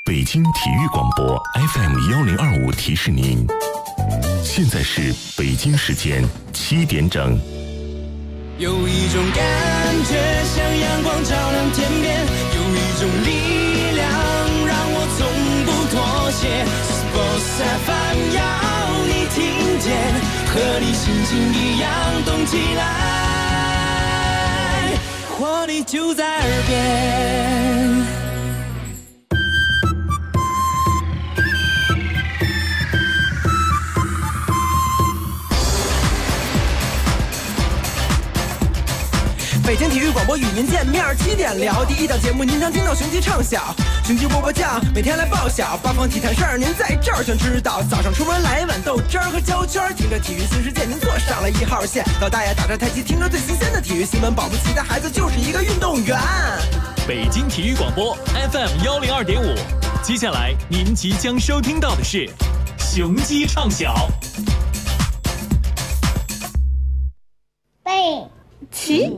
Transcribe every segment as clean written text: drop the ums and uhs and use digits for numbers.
北京体育广播 FM1025提示您，现在是北京时间7点整。 有一种感觉像阳光照亮天边，有一种力量让我从不妥协。Sports FM 要你听见，和你心情一样动起来，活力就在耳边。北京体育广播与您见面，7点聊第一档节目，您将听到雄鸡唱晓，雄鸡波波酱，每天来报晓，八方体坛事儿您在这儿全知道。早上出门来一碗豆汁儿和焦圈，听着体育新世界，您坐上了1号线。老大爷打着太极，听着最新鲜的体育新闻，保不齐的孩子就是一个运动员。 北京体育广播 FM102.5，接下来您即将收听到的是雄鸡唱晓。 背起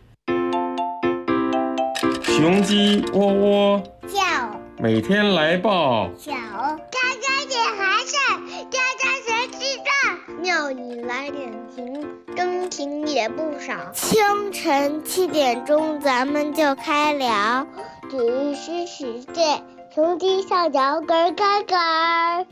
雄鸡喔喔叫， 每天来报小家家点寒晒，家家谁知道？庙里来点情，真情也不少。清晨7点钟，咱们就开聊体育新世界，雄鸡上脚咯咯咯。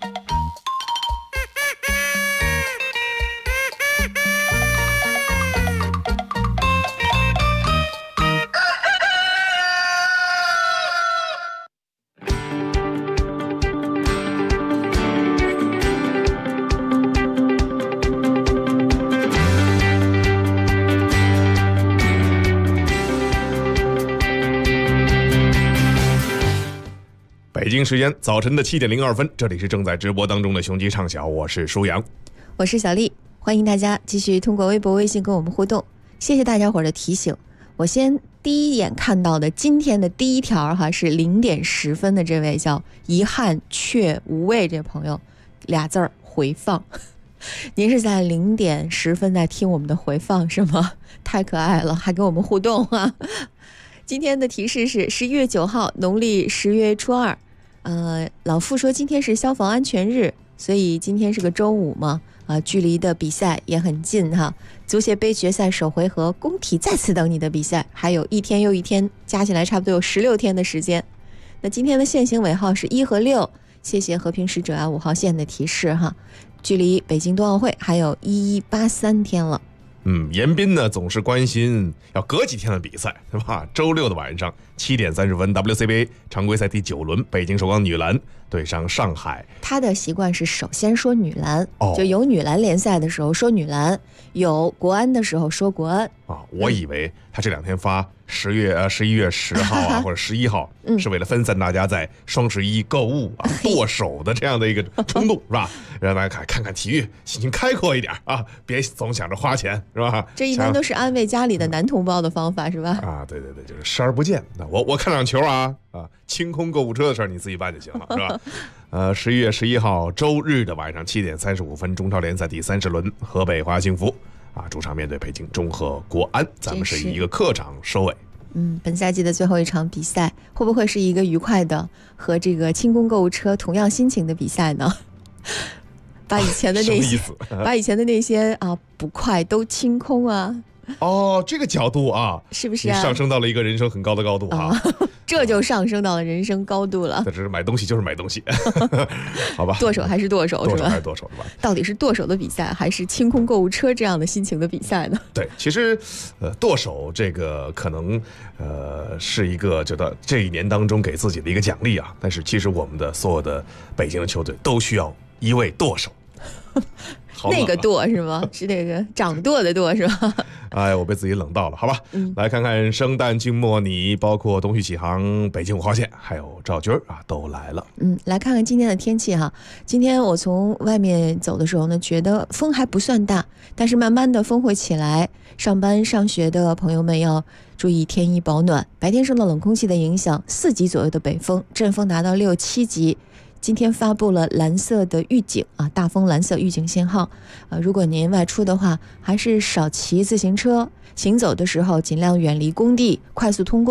北京时间早晨的7点02分，这里是正在直播当中的雄鸡唱晓，我是舒阳， 我是小丽，欢迎大家继续通过微博微信跟我们互动，谢谢大家伙的提醒。我先第一眼看到的今天的第一条是0点10分的这位叫遗憾却无畏这朋友，2字儿回放。您是在0点10分在听我们的回放是吗？太可爱了，还跟我们互动啊！今天的提示是11月9号，农历10月初2。老傅说今天是消防安全日，所以今天是个周五嘛，距离的比赛也很近哈。足协杯决赛首回合，工体在此等你的比赛，还有1天又1天，加起来差不多有16天的时间。那今天的限行尾号是1和6，谢谢和平使者5号线的提示哈。距离北京冬奥会还有1183天了。 严彬呢总是关心要隔几天的比赛，对吧？周6的晚上7点30分 WCBA 常规赛第9轮，北京首钢女篮对上上海。他的习惯是首先说女篮，就有女篮联赛的时候说女篮，有国安的时候说国安。 我以为他这2天发11月10号或者11号是为了分散大家在双11购物剁手的这样的一个冲动，是吧？让大家看看体育，心情开阔一点别总想着花钱，是吧？ 这一般都是安慰家里的男同胞的方法，是吧？ 对，就是视而不见。我看场球清空购物车的事儿你自己办就行了，是吧？11月11号周日的晚上7点35分，中超联赛第30轮，河北华幸福主场面对北京中赫国安，咱们是以一个客场收尾。 本赛季的最后一场比赛，会不会是一个愉快的和这个清空购物车同样心情的比赛呢？把以前的那些不快都清空这个角度是不是你上升到了一个人生很高的高度这就上升到了人生高度了。 这只是买东西就是买东西好吧， 剁手还是剁手，是吧？ 还是剁手吧？ 到底是剁手的比赛还是清空购物车这样的心情的比赛呢？ 对，其实剁手这个可能是一个觉得这一年当中给自己的一个奖励但是其实我们的所有的北京的球队都需要一位剁手那个剁是吗？是那个掌舵的舵是吧？ 我被自己冷到了，好吧。来看看生旦净末拟，包括东旭启航、北京5号线还有赵军都来了。 来看看今天的天气今天我从外面走的时候呢，觉得风还不算大，但是慢慢的风会起来，上班上学的朋友们要注意添衣保暖。白天受到冷空气的影响，4级左右的北风，阵风达到6、7级。今天发布了蓝色的预警大风蓝色预警信号如果您外出的话，还是少骑自行车，行走的时候尽量远离工地，快速通过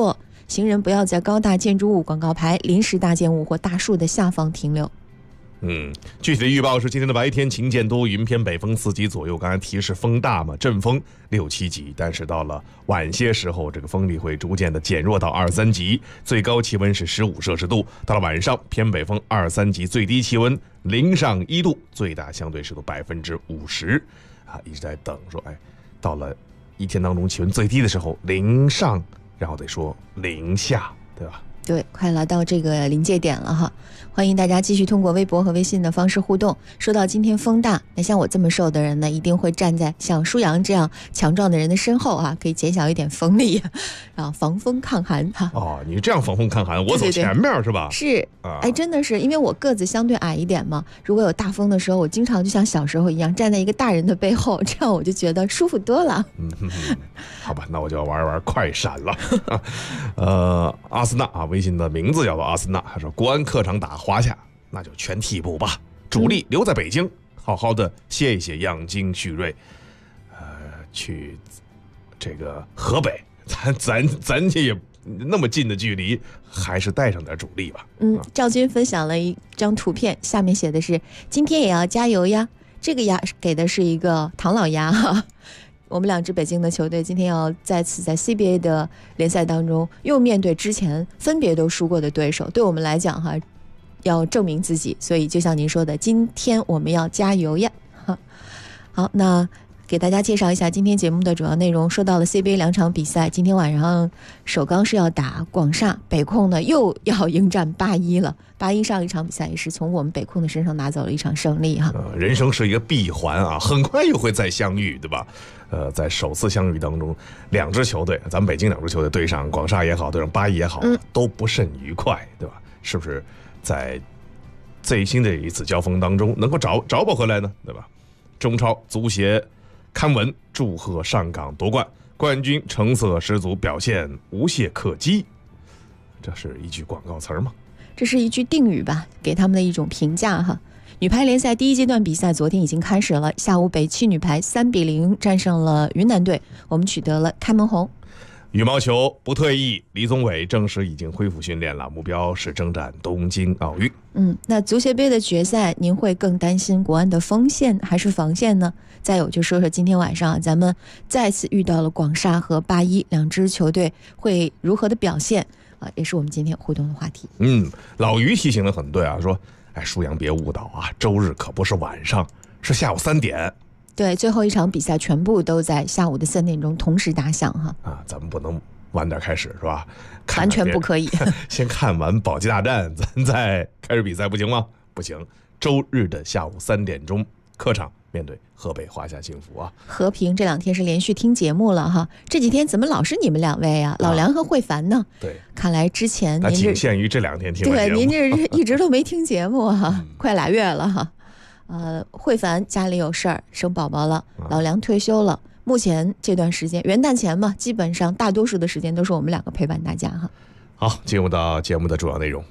行人不要在高大建筑物、广告牌、临时大建物或大树的下方停留。 具体的预报是今天的白天晴间多云，偏北风4级左右。刚才提示风大嘛，阵风6、7级，但是到了晚些时候，这个风力会逐渐的减弱到2、3级，最高气温是15摄氏度。到了晚上，偏北风2、3级，最低气温0上1度，最大相对湿度50%。一直在等说，到了一天当中气温最低的时候0上，然后得说0下，对吧？ 对，快来到这个临界点了哈！欢迎大家继续通过微博和微信的方式互动。说到今天风大，那像我这么瘦的人呢，一定会站在像舒阳这样强壮的人的身后啊，可以减小一点风力，然后防风抗寒哈。 你这样防风抗寒，我走前面是吧？ 是，真的是，因为我个子相对矮一点嘛，如果有大风的时候，我经常就像小时候一样站在一个大人的背后，这样我就觉得舒服多了。 好吧，那我就要玩玩快闪了。阿斯纳微信的名字叫做阿斯纳，他说国安客场打华夏，那就全替补吧，主力留在北京，好好的歇一歇，养精蓄锐。去这个河北，咱也那么近的距离，还是带上点主力吧。 赵军分享了一张图片，下面写的是今天也要加油呀，这个呀给的是一个唐老鸭哈。我们2支北京的球队今天要再次在 CBA 的联赛当中又面对之前分别都输过的对手，对我们来讲哈，要证明自己，所以就像您说的，今天我们要加油呀。好，那给大家介绍一下今天节目的主要内容。说到了 CBA 2场比赛，今天晚上首钢是要打广厦，北控呢又要迎战8-1了。8-1上一场比赛也是从我们北控的身上拿走了一场胜利哈。 人生是一个闭环啊，很快又会再相遇，对吧？在首次相遇当中，2支球队，咱们北京2支球队对上广厦也好，对上8-1也好，都不甚愉快，对吧？是不是在最新的一次交锋当中能够找补回来呢？对吧？中超足协刊文祝贺上港夺冠，冠军成色十足，表现无懈可击。这是一句广告词吗？ 这是一句定语吧，给他们的一种评价哈。女排联赛第1阶段比赛昨天已经开始了，下午北汽女排3-0战胜了云南队，我们取得了开门红。 羽毛球不退役，李宗伟正式已经恢复训练了，目标是征战东京奥运。 那足协杯的决赛，您会更担心国安的锋线还是防线呢？再有就说说今天晚上咱们再次遇到了广厦和8-1，两支球队会如何的表现也是我们今天互动的话题。 老于提醒得很对啊，说舒阳别误导啊，周日可不是晚上，是下午3点。 对，最后一场比赛全部都在下午的3点钟同时打响哈。 咱们不能晚点开始是吧？ 完全不可以。 先看完保级大战，咱再开始比赛不行吗？不行，周日的下午3点钟，客场面对河北华夏幸福啊。 和平这2天是连续听节目了哈，这几天怎么老是你们2位啊？老梁和慧凡呢？ 对， 看来之前您仅限于这2天听节目。 对，您这一直都没听节目哈，快俩月了哈。慧凡家里有事儿，生宝宝了，老梁退休了。目前这段时间元旦前嘛，基本上大多数的时间都是我们2个陪伴大家哈。 好，进入到节目的主要内容。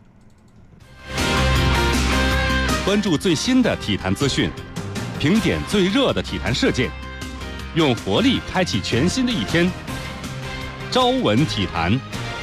关注最新的体坛资讯，评点最热的体坛事件，用活力开启全新的一天。朝闻体坛。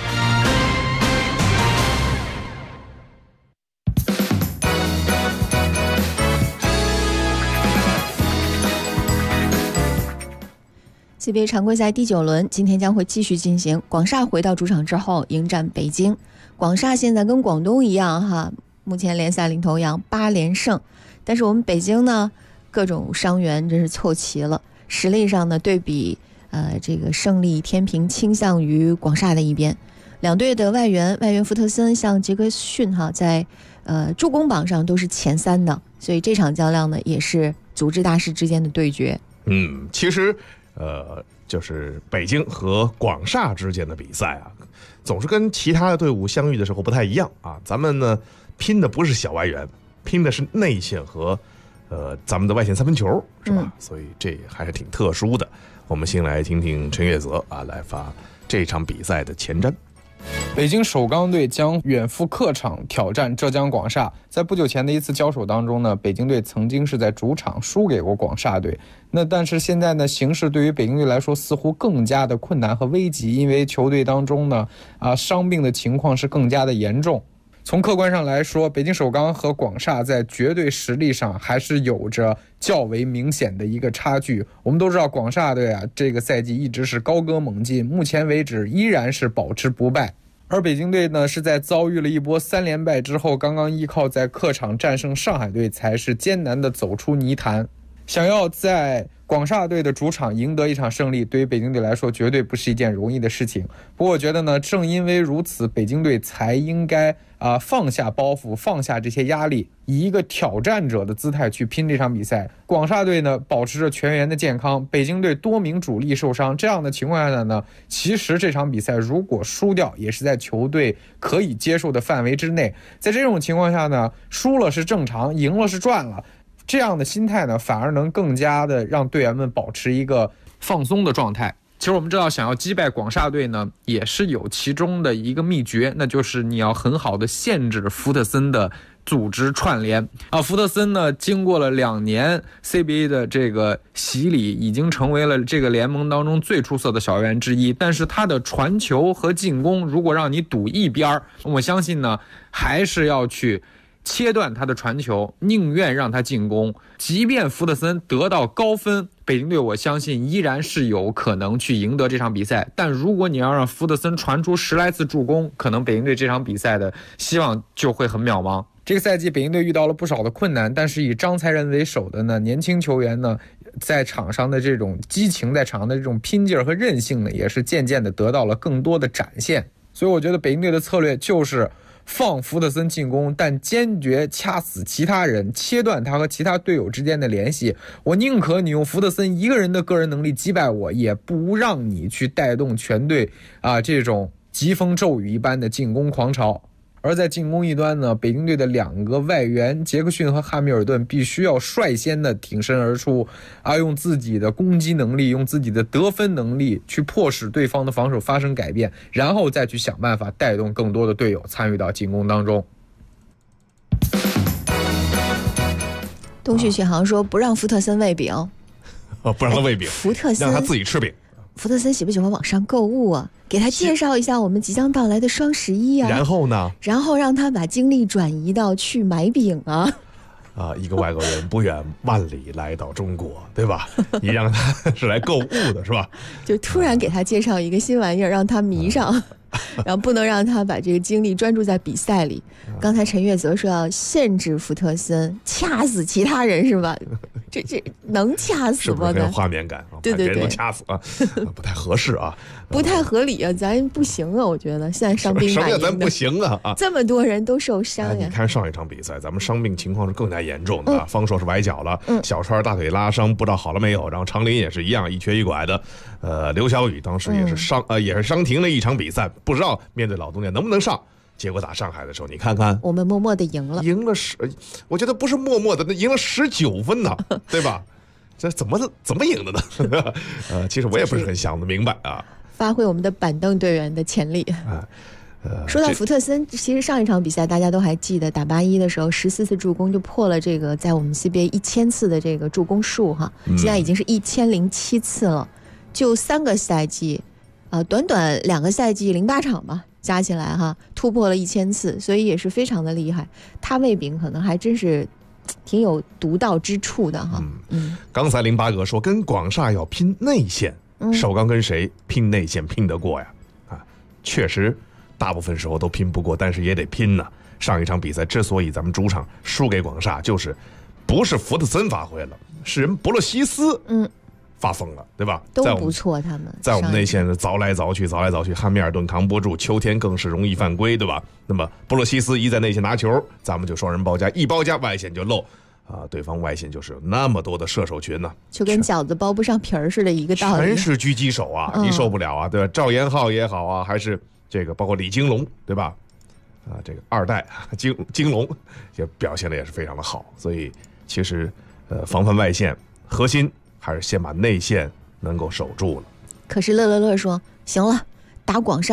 CBA 常规赛第9轮今天将会继续进行，广厦回到主场之后迎战北京。广厦现在跟广东一样哈，目前联赛领头羊8连胜，但是我们北京呢，各种伤员真是凑齐了，实力上呢对比这个胜利天平倾向于广厦的一边。两队的外援福特森像杰克逊哈，在助攻榜上都是前3的，所以这场较量呢也是组织大师之间的对决。 其实就是北京和广厦之间的比赛啊，总是跟其他的队伍相遇的时候不太一样啊。咱们呢拼的不是小外援，拼的是内线和咱们的外线3分球，是吧？所以这还是挺特殊的。我们先来听听陈月泽来发这场比赛的前瞻。 北京首钢队将远赴客场挑战浙江广厦。在不久前的一次交手当中呢，北京队曾经是在主场输给过广厦队。但是现在呢，形势对于北京队来说似乎更加的困难和危急，因为球队当中呢，伤病的情况是更加的严重。从客观上来说，北京首钢和广厦在绝对实力上还是有着较为明显的一个差距。我们都知道广厦队这个赛季一直是高歌猛进，目前为止依然是保持不败。而北京队呢，是在遭遇了一波3连败之后，刚刚依靠在客场战胜上海队，才是艰难的走出泥潭。想要在广厦队的主场赢得一场胜利，对于北京队来说绝对不是一件容易的事情。不过我觉得呢，正因为如此，北京队才应该放下包袱，放下这些压力，以一个挑战者的姿态去拼这场比赛。广厦队呢，保持着全员的健康，北京队多名主力受伤，这样的情况下呢，其实这场比赛如果输掉，也是在球队可以接受的范围之内。在这种情况下呢，输了是正常，赢了是赚了。这样的心态呢，反而能更加的让队员们保持一个放松的状态。其实我们知道，想要击败广厦队呢，也是有其中的一个秘诀，那就是你要很好的限制福特森的组织串联福特森呢，经过了2年 CBA 的这个洗礼，已经成为了这个联盟当中最出色的小员之一。但是他的传球和进攻，如果让你赌一边，我相信呢，还是要去切断他的传球，宁愿让他进攻。即便福特森得到高分，北京队我相信依然是有可能去赢得这场比赛。但如果你要让福特森传出10来次助攻，可能北京队这场比赛的希望就会很渺茫。这个赛季北京队遇到了不少的困难，但是以张才仁为首的呢年轻球员呢，在场上的这种激情，在场上的这种拼劲和韧性呢，也是渐渐的得到了更多的展现。所以我觉得北京队的策略就是放福特森进攻，但坚决掐死其他人，切断他和其他队友之间的联系。我宁可你用福特森一个人的个人能力击败我，也不让你去带动全队这种疾风骤雨一般的进攻狂潮。而在进攻一端呢，北京队的2个外援杰克逊和汉密尔顿必须要率先的挺身而出用自己的攻击能力，用自己的得分能力去迫使对方的防守发生改变，然后再去想办法带动更多的队友参与到进攻当中。 东旭续航说不让福特森喂饼不让他喂饼， 福特森让他自己吃饼。 福特森喜不喜欢网上购物啊？给他介绍一下我们即将到来的双11啊。 然后呢？ 然后让他把精力转移到去买饼啊。 一个外国人不远万里来到中国，对吧？你让他是来购物的，是吧？ 就突然给他介绍一个新玩意儿，让他迷上，然后不能让他把这个精力专注在比赛里。刚才陈月泽说要限制福特森，掐死其他人是吧？这能掐死吗？ 是不是很有画面感？ 对对对， 人都掐死不太合适不太合理咱不行我觉得现在伤兵满营的， 咱不行这么多人都受伤你看上一场比赛，咱们伤病情况是更加严重的方硕是崴脚了，小川大腿拉伤，不知道好了没有。然后长林也是一样，一瘸一拐的。刘晓宇当时也是伤停了一场比赛，不知道面对老东家能不能上。结果打上海的时候，你看看， 我们默默的赢了我觉得不是默默的，那赢了19分呢，对吧？这怎么赢的呢？其实我也不是很想得明白发挥我们的板凳队员的潜力说到福特森，其实上一场比赛大家都还记得，打81的时候14次助攻就破了这个在我们 CBA 1000次的这个助攻数现在已经是1007次了。就3个赛季短短2个赛季08场吧，加起来突破了1000次，所以也是非常的厉害。他喂饼可能还真是挺有独到之处的刚才08哥说跟广厦要拼内线，首钢跟谁拼内线拼得过呀？确实大部分时候都拼不过，但是也得拼呢。上一场比赛之所以咱们主场输给广厦，就是不是福特森发挥了，是人博洛西斯发疯了，对吧？ 都不错，他们在我们内线凿来凿去，汉密尔顿扛不住，秋天更是容易犯规，对吧？那么布洛西斯一在内线拿球，咱们就双人包夹，一包夹外线就漏对方外线就是有那么多的射手群呢， 就跟饺子包不上皮儿似的一个道理。 全是狙击手你受不了对吧？赵延浩也好还是这个包括李金龙，对吧？这个2代金龙也表现的也是非常的好，所以其实防范外线核心还是先把内线能够守住了。 可是乐说行了，打广厦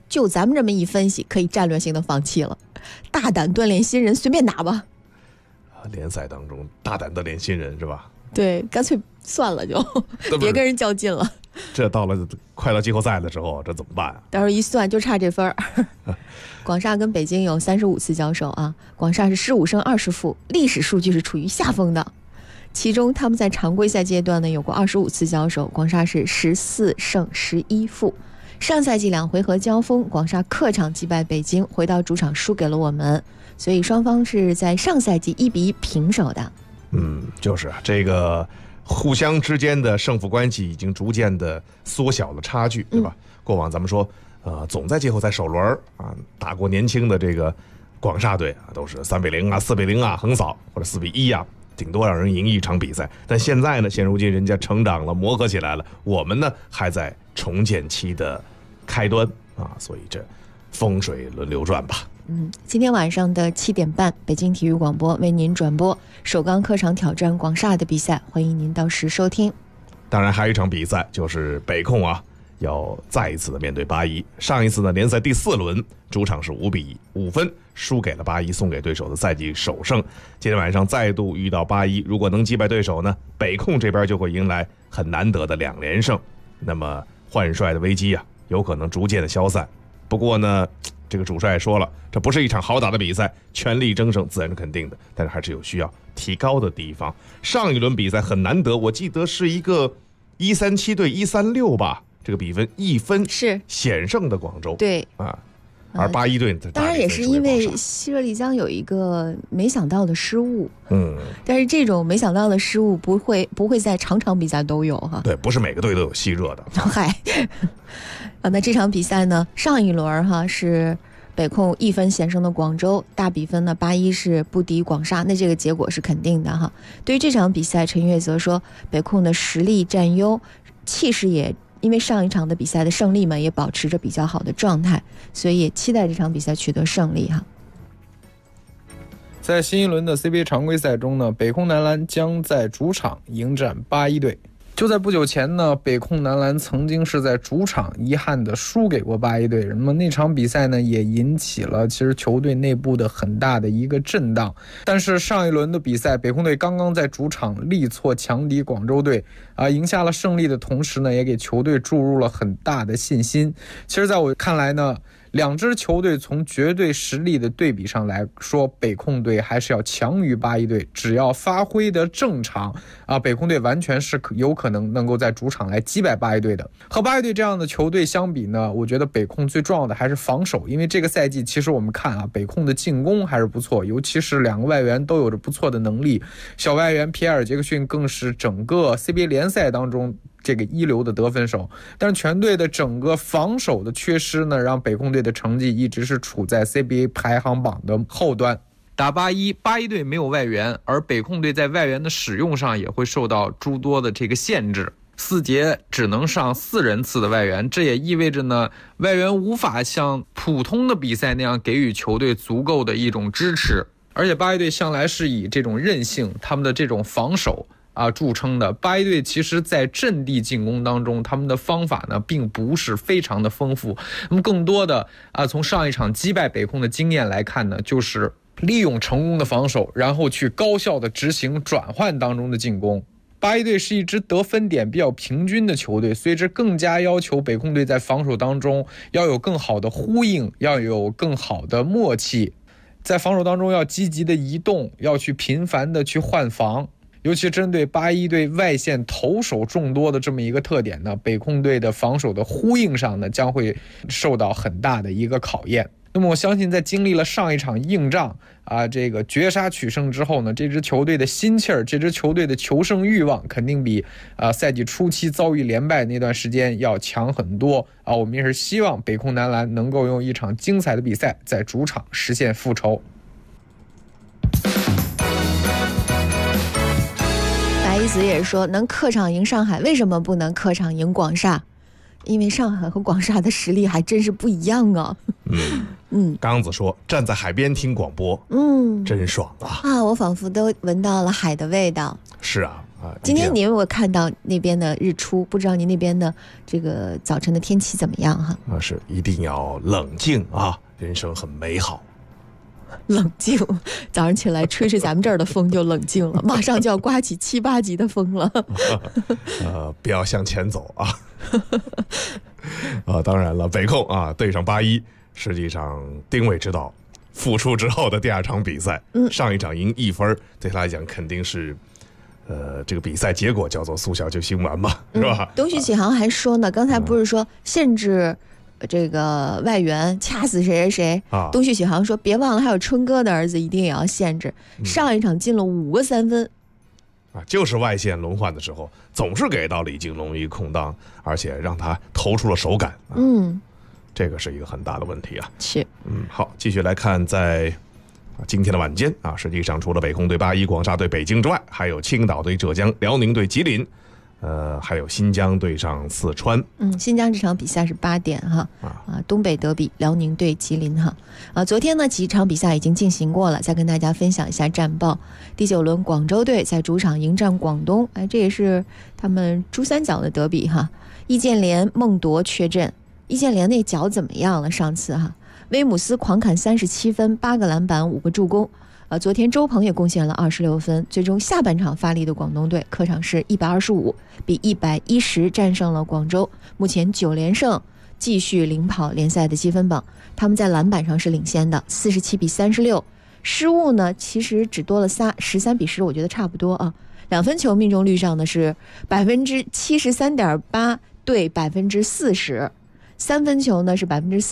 就咱们这么一分析，可以战略性的放弃了，大胆锻炼新人，随便打吧。 联赛当中大胆锻炼新人是吧？ 对，干脆算了就别跟人较劲了。 这到了快到季后赛的时候，这怎么办啊？ 到时候一算就差这分儿。广厦跟北京有35次交手啊，广厦是15胜20负，历史数据是处于下风的。其中他们在常规赛阶段呢有过25次交手，广厦是14胜11负。上赛季2回合交锋，广厦客场击败北京，回到主场输给了我们，所以双方是在上赛季1比1平手的。 就是这个互相之间的胜负关系已经逐渐的缩小了差距，对吧？过往咱们说，总在季后赛首轮啊打过年轻的这个广厦队啊，都是3比0啊、4比0啊横扫，或者4比1啊，顶多让人赢一场比赛。但现在呢，现如今人家成长了，磨合起来了，我们呢还在重建期的开端啊，所以这风水轮流转吧。 今天晚上的7点半，北京体育广播为您转播首钢客场挑战广厦的比赛，欢迎您到时收听。 当然还有一场比赛，就是北控啊要再一次的面对八一。上一次呢，联赛第4轮主场是5比5分输给了八一，送给对手的赛季首胜。今天晚上再度遇到八一，如果能击败对手呢，北控这边就会迎来很难得的2连胜。那么换帅的危机啊，有可能逐渐的消散。不过呢，这个主帅说了，这不是一场好打的比赛，全力争胜自然是肯定的，但是还是有需要提高的地方。上一轮比赛很难得，我记得是一个137对136吧，这个比分1分是险胜的广州。 对啊，而八一队当然也是因为西热丽江有一个没想到的失误，但是这种没想到的失误不会在场场比赛都有哈。 对，不是每个队都有细热的。 嗨，那这场比赛呢，上一轮哈是北控1分险胜的广州，大比分呢8-1是不敌广厦，那这个结果是肯定的哈。对于这场比赛，陈悦则说，北控的实力占优，气势也因为上一场的比赛的胜利们也保持着比较好的状态，所以也期待这场比赛取得胜利哈。 在新一轮的 CBA 常规赛中呢，北控男篮将在主场迎战八一队。就在不久前呢，北控男篮曾经是在主场遗憾的输给过八一队，那么那场比赛呢也引起了其实球队内部的很大的一个震荡。但是上一轮的比赛，北控队刚刚在主场力挫强敌广州队赢下了胜利的同时呢，也给球队注入了很大的信心。其实在我看来呢，两支球队从绝对实力的对比上来说，北控队还是要强于八一队，只要发挥的正常北控队完全是有可能够在主场来击败八一队的。和八一队这样的球队相比呢，我觉得北控最重要的还是防守，因为这个赛季其实我们看北控的进攻还是不错，尤其是2个外援都有着不错的能力，小外援皮埃尔·杰克逊更是整个 CBA 联赛当中这个一流的得分手，但是全队的整个防守的缺失呢，让北控队的成绩一直是处在 CBA 排行榜的后端。打八一队没有外援，而北控队在外援的使用上也会受到诸多的这个限制，4节只能上4人次的外援，这也意味着呢，外援无法像普通的比赛那样给予球队足够的一种支持。而且八一队向来是以这种韧性，他们的这种防守著称的。八一队其实在阵地进攻当中，他们的方法呢并不是非常的丰富，那么更多的从上一场击败北控的经验来看呢，就是利用成功的防守，然后去高效的执行转换当中的进攻。八一队是一支得分点比较平均的球队，所以这更加要求北控队在防守当中要有更好的呼应，要有更好的默契，在防守当中要积极的移动，要去频繁的去换防。尤其针对八一队外线投手众多的这么一个特点呢，北控队的防守的呼应上呢，将会受到很大的一个考验。那么我相信在经历了上一场硬仗这个绝杀取胜之后呢，这支球队的心气儿，这支球队的求胜欲望肯定比赛季初期遭遇连败那段时间要强很多我们也是希望北控男篮能够用一场精彩的比赛在主场实现复仇。 白一子也说，能客场赢上海，为什么不能客场赢广厦？因为上海和广厦的实力还真是不一样啊。 刚子说，站在海边听广播，真爽啊！ 我仿佛都闻到了海的味道。 是啊， 今天您我看到那边的日出，不知道您那边的这个早晨的天气怎么样哈？ 是一定要冷静啊，人生很美好。 冷静，早上起来吹吹咱们这儿的风就冷静了，马上就要刮起7、8级的风了。 不要向前走啊！当然了，北控啊对上81，实际上丁伟知道复出之后的第2场比赛，上一场赢1分，对他来讲肯定是。这个比赛结果叫做速效救心丸嘛，是吧？东旭启航还说呢，刚才不是说限制这个外援掐死谁谁谁啊？东旭启航说，别忘了还有春哥的儿子，一定也要限制。上一场进了5个3分， 就是外线轮换的时候，总是给到李金龙一个空档，而且让他投出了手感。这个是一个很大的问题啊。 是， 好，继续来看在。今天的晚间啊，实际上除了北控对81、广厦对北京之外，还有青岛对浙江、辽宁对吉林，还有新疆对上四川。 新疆这场比赛是8点哈，东北德比，辽宁对吉林哈。昨天呢几场比赛已经进行过了，再跟大家分享一下战报。第9轮广州队在主场迎战广东，这也是他们珠三角的德比哈。易建联、孟铎缺阵，易建联那脚怎么样了？上次哈。威姆斯狂砍37分，8个篮板，5个助攻。昨天周鹏也贡献了26分。最终下半场发力的广东队，客场是125比110战胜了广州，目前9连胜，继续领跑联赛的积分榜。他们在篮板上是领先的，47比36。失误呢，其实只多了13比10，我觉得差不多啊。2分球命中率上呢是73.8%对40%。3分球呢是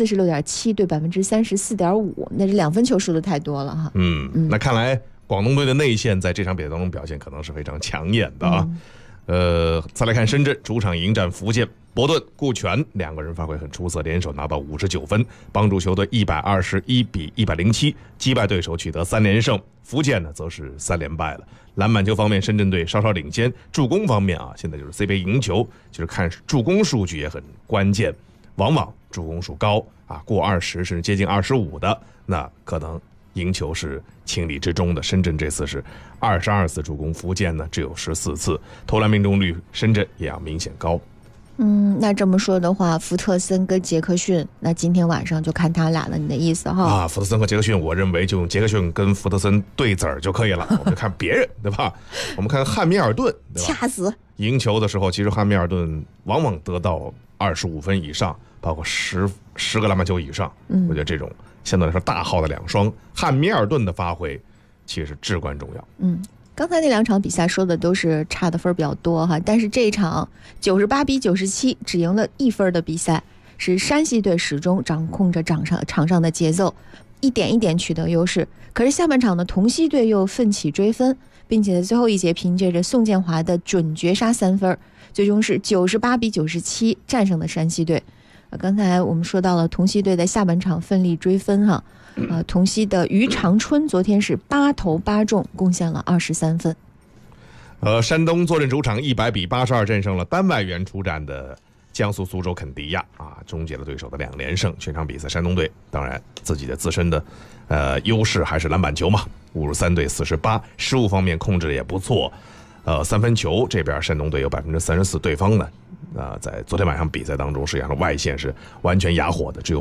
46.7%对34.5%，那这2分球输的太多了哈。 那看来广东队的内线在这场比赛当中表现可能是非常抢眼的啊。再来看深圳主场迎战福建，伯顿、顾全2个人发挥很出色，联手拿到59分，帮助球队121比107击败对手，取得3连胜。福建呢则是3连败了。篮板球方面，深圳队稍稍领先。助攻方面啊，现在就是 CBA 赢球，就是看助攻数据也很关键。往往助攻数高过20甚至接近25的，那可能赢球是情理之中的。深圳这次是22次助攻，福建呢只有14次，投篮命中率深圳也要明显高。 那这么说的话，福特森跟杰克逊，那今天晚上就看他俩了，你的意思哈？ 福特森和杰克逊，我认为就用杰克逊跟福特森对子儿就可以了，我们就看别人，对吧？我们看汉密尔顿，对吧？ 掐死！ 赢球的时候，其实汉密尔顿往往得到25分以上，包括10个篮板球以上。我觉得这种相对来说大号的2双，汉密尔顿的发挥其实至关重要。 刚才那2场比赛说的都是差的分比较多哈，但是这一场98比97只赢了1分的比赛，是山西队始终掌控着场上的节奏，一点一点取得优势。可是下半场的同曦队又奋起追分，并且在最后一节凭借着宋建华的准绝杀3分，最终是98比97战胜了山西队。刚才我们说到了同曦队在下半场奋力追分哈。同曦的于长春昨天是8投8中，贡献了23分。 山东坐镇主场100比82战胜了单外援出战的江苏苏州肯迪亚终结了对手的2连胜。全场比赛山东队当然自己的自身的优势还是篮板球嘛，53对48，失误方面控制的也不错。3分球这边山东队有34%，对方呢在昨天晚上比赛当中实际上外线是完全哑火的，只有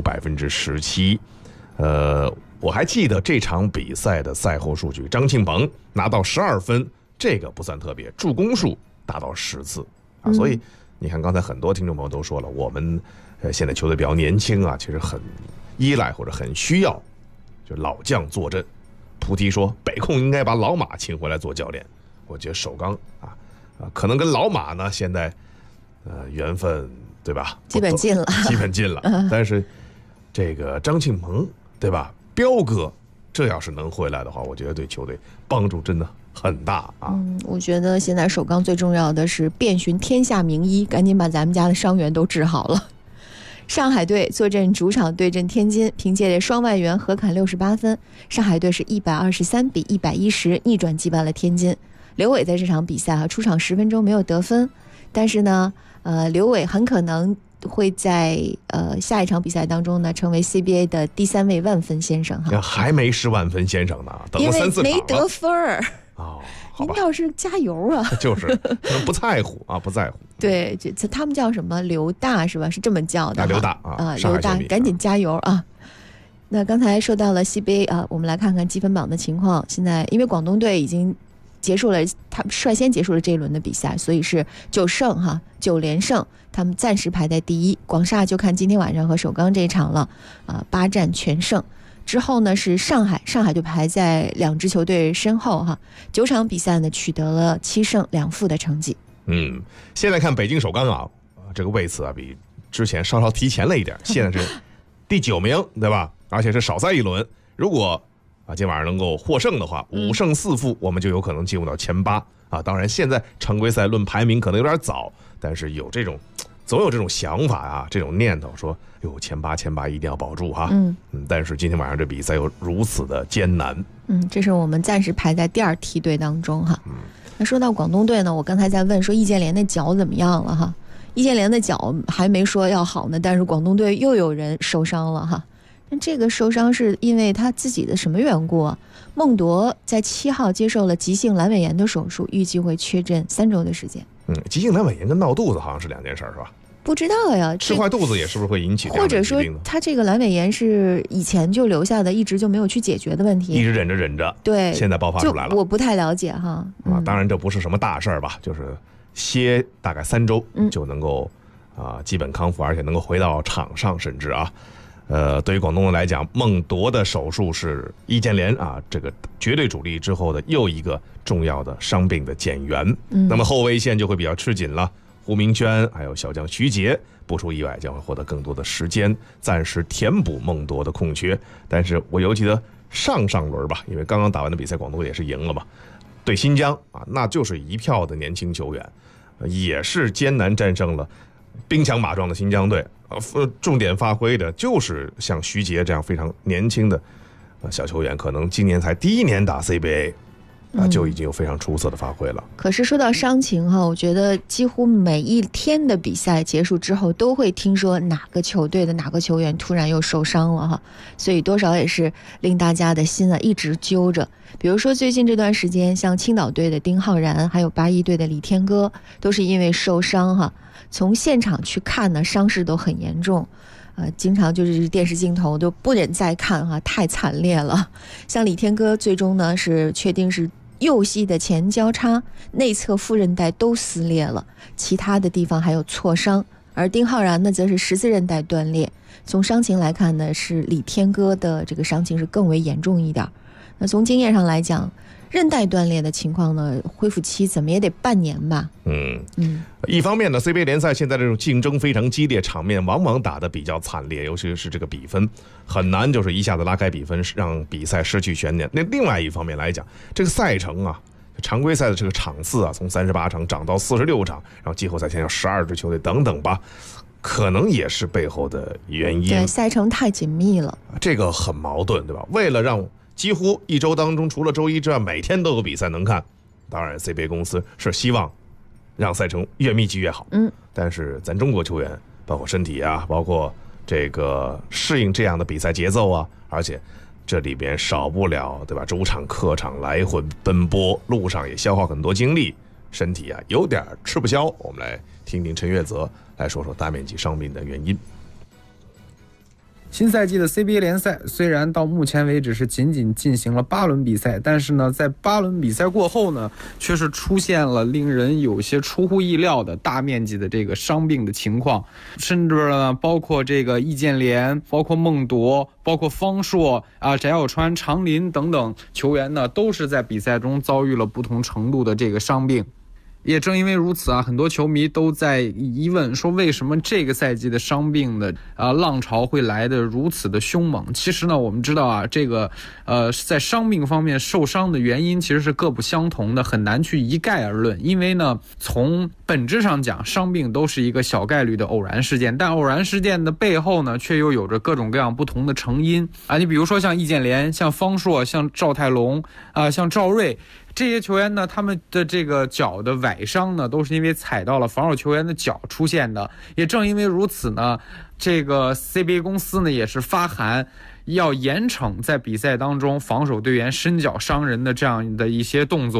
17%。我还记得这场比赛的赛后数据，张庆鹏拿到12分，这个不算特别，助攻数达到10次所以你看刚才很多听众朋友都说了，我们现在球队比较年轻其实很依赖或者很需要就老将坐镇。菩提说北控应该把老马请回来做教练，我觉得首钢可能跟老马呢现在缘分对吧基本近了但是这个张庆鹏对吧，彪哥这要是能回来的话，我觉得对球队帮助真的很大我觉得现在首钢最重要的是遍寻天下名医，赶紧把咱们家的伤员都治好了。上海队坐镇主场对阵天津，凭借着双外援合砍68分，上海队是123比110逆转击败了天津。刘伟在这场比赛出场10分钟没有得分，但是呢刘伟很可能会在下一场比赛当中呢成为 CBA 的第3位万分先生还没是万分先生呢，等了3-4场了， 因为没得分好吧？ 您倒是加油啊！ 就是可能不在乎啊，不在乎。 对，这他们叫什么刘大是吧？是这么叫的。 刘大啊， 刘大，赶紧加油啊！那刚才说到了西杯啊，我们来看看积分榜的情况。现在因为广东队已经结束了，他们率先结束了这一轮的比赛，所以是9连胜，他们暂时排在第一。广厦就看今天晚上和首钢这一场了，8战全胜。之后呢是上海队排在2支球队身后9场比赛呢取得了7胜2负的成绩。 现在看北京首钢啊，这个位次啊比之前稍稍提前了一点，现在是第9名，对吧？而且是少赛一轮。如果今晚上能够获胜的话，5胜4负，我们就有可能进入到前8啊。当然，现在常规赛论排名可能有点早，但是总有这种想法啊，这种念头说，前8一定要保住哈。但是今天晚上这比赛又如此的艰难。 这是我们暂时排在第2梯队当中哈。那说到广东队呢，我刚才在问说易建联的脚怎么样了哈？易建联的脚还没说要好呢，但是广东队又有人受伤了哈。那这个受伤是因为他自己的什么缘故啊？孟铎在7号接受了急性阑尾炎的手术，预计会缺阵3周的时间。 急性阑尾炎跟闹肚子好像是2件事，是吧？ 不知道呀， 吃坏肚子也是不是会引起这样的疾病呢？ 或者说他这个阑尾炎是以前就留下的，一直就没有去解决的问题， 一直忍着， 对， 现在爆发出来了。 我不太了解哈。 当然这不是什么大事吧，就是歇大概3周就能够基本康复，而且能够回到场上，甚至对于广东人来讲，孟铎的手术是易建联这个绝对主力之后的又一个重要的伤病的减员。那么后卫线就会比较吃紧了，胡明轩还有小将徐杰不出意外将会获得更多的时间，暂时填补孟铎的空缺。但是我尤其的上轮吧，因为刚刚打完的比赛广东也是赢了嘛，对新疆那就是一票的年轻球员，也是艰难战胜了兵强马壮的新疆队，重点发挥的就是像徐杰这样非常年轻的小球员，可能今年才第1年打 CBA就已经有非常出色的发挥了。 可是说到伤情我觉得几乎每一天的比赛结束之后都会听说哪个球队的哪个球员突然又受伤了所以多少也是令大家的心一直揪着。比如说最近这段时间，像青岛队的丁浩然还有81队的李天歌都是因为受伤从现场去看呢，伤势都很严重，经常就是电视镜头都不忍再看太惨烈了。像李天歌最终呢是确定是右膝的前交叉、内侧副韧带都撕裂了，其他的地方还有挫伤。而丁浩然呢则是14韧带断裂。从伤情来看呢，是李天歌的这个伤情是更为严重一点。那从经验上来讲，韧带断裂的情况呢，恢复期怎么也得半年吧。 一方面呢 CBA 联赛现在这种竞争非常激烈，场面往往打得比较惨烈，尤其是这个比分很难就是一下子拉开比分，让比赛失去悬念。那另外一方面来讲，这个赛程常规赛的这个场次从38场涨到46场，然后季后赛现在有12支球队等等吧，可能也是背后的原因。 对，赛程太紧密了， 这个很矛盾，对吧？为了让几乎一周当中除了周一之外每天都有比赛能看，当然 CBA 公司是希望让赛程越密集越好。但是咱中国球员包括身体包括这个适应这样的比赛节奏而且这里边少不了，对吧？主场客场来回奔波，路上也消耗很多精力，身体有点吃不消。我们来听听陈月泽来说说大面积伤病的原因。 新赛季的 CBA 联赛虽然到目前为止是仅仅进行了8轮比赛，但是呢，在8轮比赛过后呢，却是出现了令人有些出乎意料的大面积的这个伤病的情况，甚至呢，包括这个易建联，包括孟铎，包括方硕翟小川、常林等等球员呢，都是在比赛中遭遇了不同程度的这个伤病。也正因为如此很多球迷都在疑问说，为什么这个赛季的伤病的浪潮会来得如此的凶猛？其实呢，我们知道这个在伤病方面受伤的原因其实是各不相同的，很难去一概而论。因为呢，从本质上讲，伤病都是一个小概率的偶然事件，但偶然事件的背后呢，却又有着各种各样不同的成因你比如说像易建联、像方硕、像赵泰龙像赵睿。这些球员呢，他们的这个脚的崴伤呢，都是因为踩到了防守球员的脚出现的。也正因为如此呢，这个 CBA 公司呢也是发函要严惩在比赛当中防守队员伸脚伤人的这样的一些动作。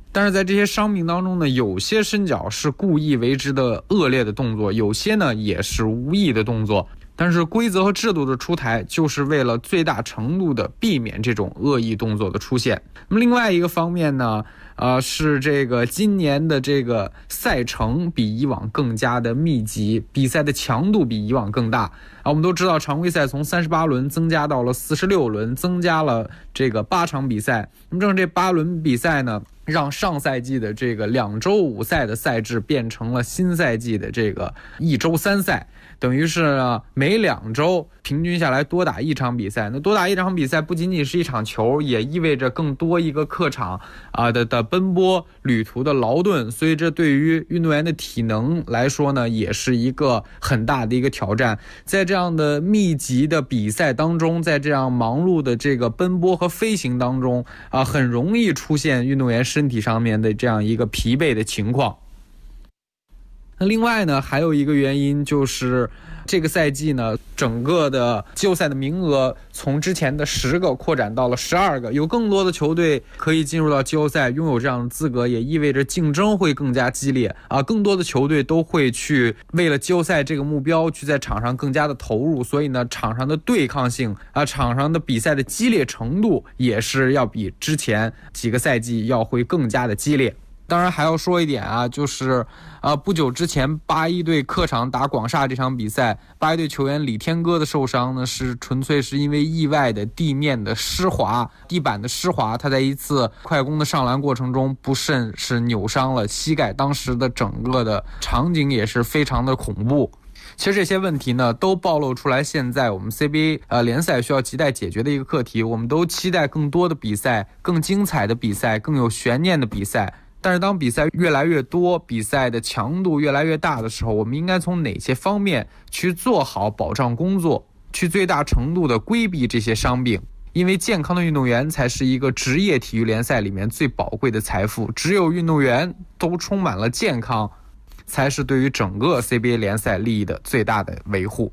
但是在这些伤病当中呢，有些伸脚是故意为之的恶劣的动作，有些呢也是无意的动作。但是规则和制度的出台，就是为了最大程度的避免这种恶意动作的出现。那么另外一个方面呢，是这个今年的这个赛程比以往更加的密集，比赛的强度比以往更大。我们都知道常规赛从38轮增加到了46轮，增加了这个8场比赛。那么正这8轮比赛呢，让上赛季的这个2周5赛的赛制变成了新赛季的这个1周3赛。等于是每2周平均下来多打1场比赛。那多打1场比赛不仅仅是一场球，也意味着更多一个客场的奔波旅途的劳顿，所以这对于运动员的体能来说呢，也是一个很大的一个挑战。在这样的密集的比赛当中，在这样忙碌的这个奔波和飞行当中很容易出现运动员身体上面的这样一个疲惫的情况。那另外呢，还有一个原因就是这个赛季呢，整个的季后赛的名额从之前的10个扩展到了12个，有更多的球队可以进入到季后赛，拥有这样的资格，也意味着竞争会更加激烈更多的球队都会去为了季后赛这个目标去在场上更加的投入，所以呢，场上的对抗性场上的比赛的激烈程度也是要比之前几个赛季要会更加的激烈。当然还要说一点就是不久之前81队客场打广厦这场比赛，81队球员李天歌的受伤呢，是纯粹是因为意外的地面的湿滑，地板的湿滑，他在一次快攻的上篮过程中不慎是扭伤了膝盖，当时的整个的场景也是非常的恐怖。其实这些问题呢，都暴露出来现在我们 CBA 联赛需要亟待解决的一个课题。我们都期待更多的比赛，更精彩的比赛，更有悬念的比赛。但是当比赛越来越多，比赛的强度越来越大的时候，我们应该从哪些方面去做好保障工作，去最大程度的规避这些伤病？因为健康的运动员才是一个职业体育联赛里面最宝贵的财富，只有运动员都充满了健康，才是对于整个 CBA 联赛利益的最大的维护。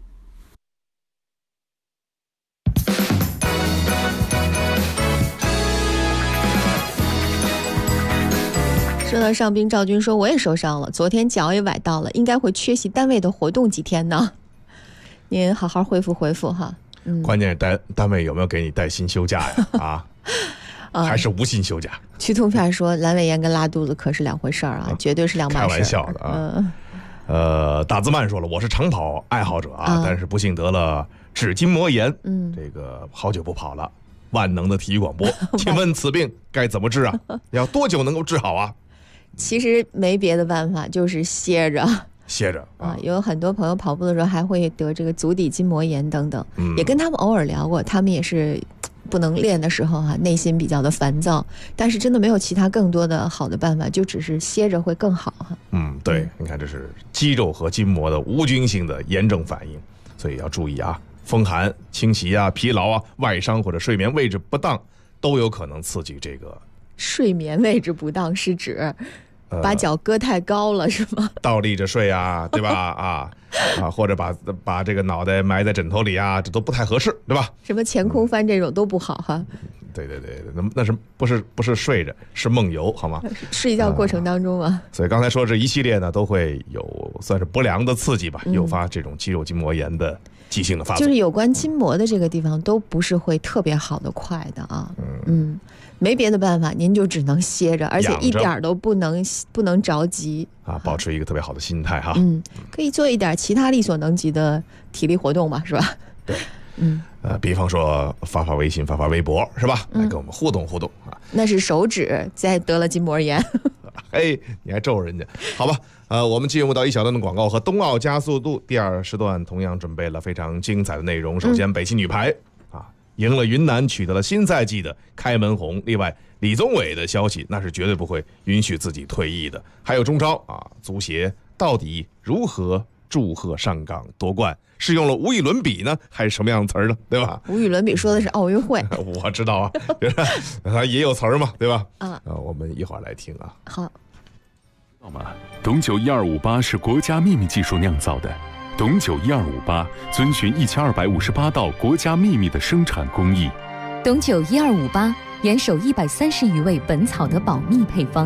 说到上兵，赵军说我也受伤了，昨天脚也崴到了，应该会缺席单位的活动几天呢。您好好恢复哈。 关键是单位有没有给你带薪休假呀？还是无薪休假？ 曲通片说阑尾炎跟拉肚子可是两回事儿绝对是两码事。 开玩笑的大兹曼说了，我是长跑爱好者但是不幸得了指筋膜炎，这个好久不跑了。万能的体育广播，请问此病该怎么治要多久能够治好其实没别的办法，就是歇着有很多朋友跑步的时候还会得这个足底筋膜炎等等，也跟他们偶尔聊过，他们也是不能练的时候内心比较的烦躁，但是真的没有其他更多的好的办法，就只是歇着会更好对，你看这是肌肉和筋膜的无菌性的炎症反应，所以要注意风寒、侵袭疲劳外伤或者睡眠位置不当都有可能刺激这个。 睡眠位置不当是指把脚搁太高了是吗？ 倒立着睡对吧？或者把这个脑袋埋在枕头里这都不太合适，对吧？ 什么前空翻这种都不好对，那是不是睡着，是梦游好吗？ 睡觉过程当中所以刚才说这一系列呢，都会有算是不良的刺激吧，诱发这种肌肉筋膜炎的急性的发作。就是有关筋膜的这个地方都不是会特别好的快的没别的办法，您就只能歇着，而且一点都不能着急保持一个特别好的心态可以做一点其他力所能及的体力活动嘛，是吧？ 对，比方说发微信、发微博，是吧？来跟我们互动那是手指在得了筋膜炎你还咒人家？好吧，我们进入到一小段的广告和冬奥加速度第2时段，同样准备了非常精彩的内容。首先，北汽女排赢了云南，取得了新赛季的开门红。另外，李宗伟的消息那是绝对不会允许自己退役的。还有中超足协到底如何祝贺上港夺冠？是用了无与伦比呢，还是什么样的词儿呢？对吧？ 无与伦比说的是奥运会， 我知道也有词儿嘛，对吧？我们一会儿来听好。 知道吗？董酒1258是国家秘密技术酿造的。董酒1258遵循1258道国家秘密的生产工艺。 董酒1258严守130余位本草的保密配方，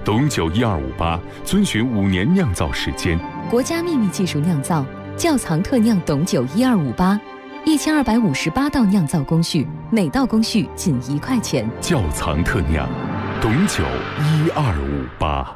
董酒1258遵循5年酿造时间， 国家秘密技术酿造，窖藏特酿董酒1258，1258道酿造工序，每道工序仅1块钱。 窖藏特酿，董酒1258。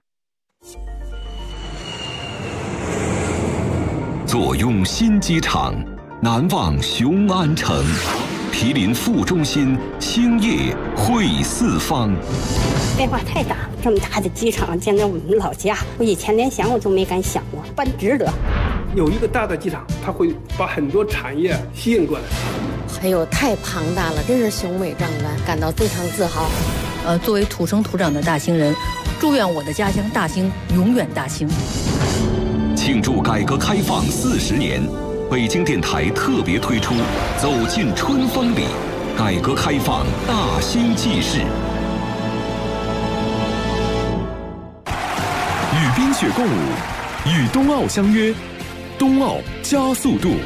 坐拥新机场，难忘雄安城。毗邻副中心，兴业汇四方。 变化太大，这么大的机场建在我们老家，我以前连想我都没敢想过，办值得。 有一个大的机场，它会把很多产业吸引过来。 哎呦，太庞大了，真是雄伟壮观，感到非常自豪。 作为土生土长的大兴人，祝愿我的家乡大兴永远大兴。 庆祝改革开放40年，北京电台特别推出《走进春风里》，改革开放大兴纪事。 与冰雪共舞，与冬奥相约，冬奥加速度。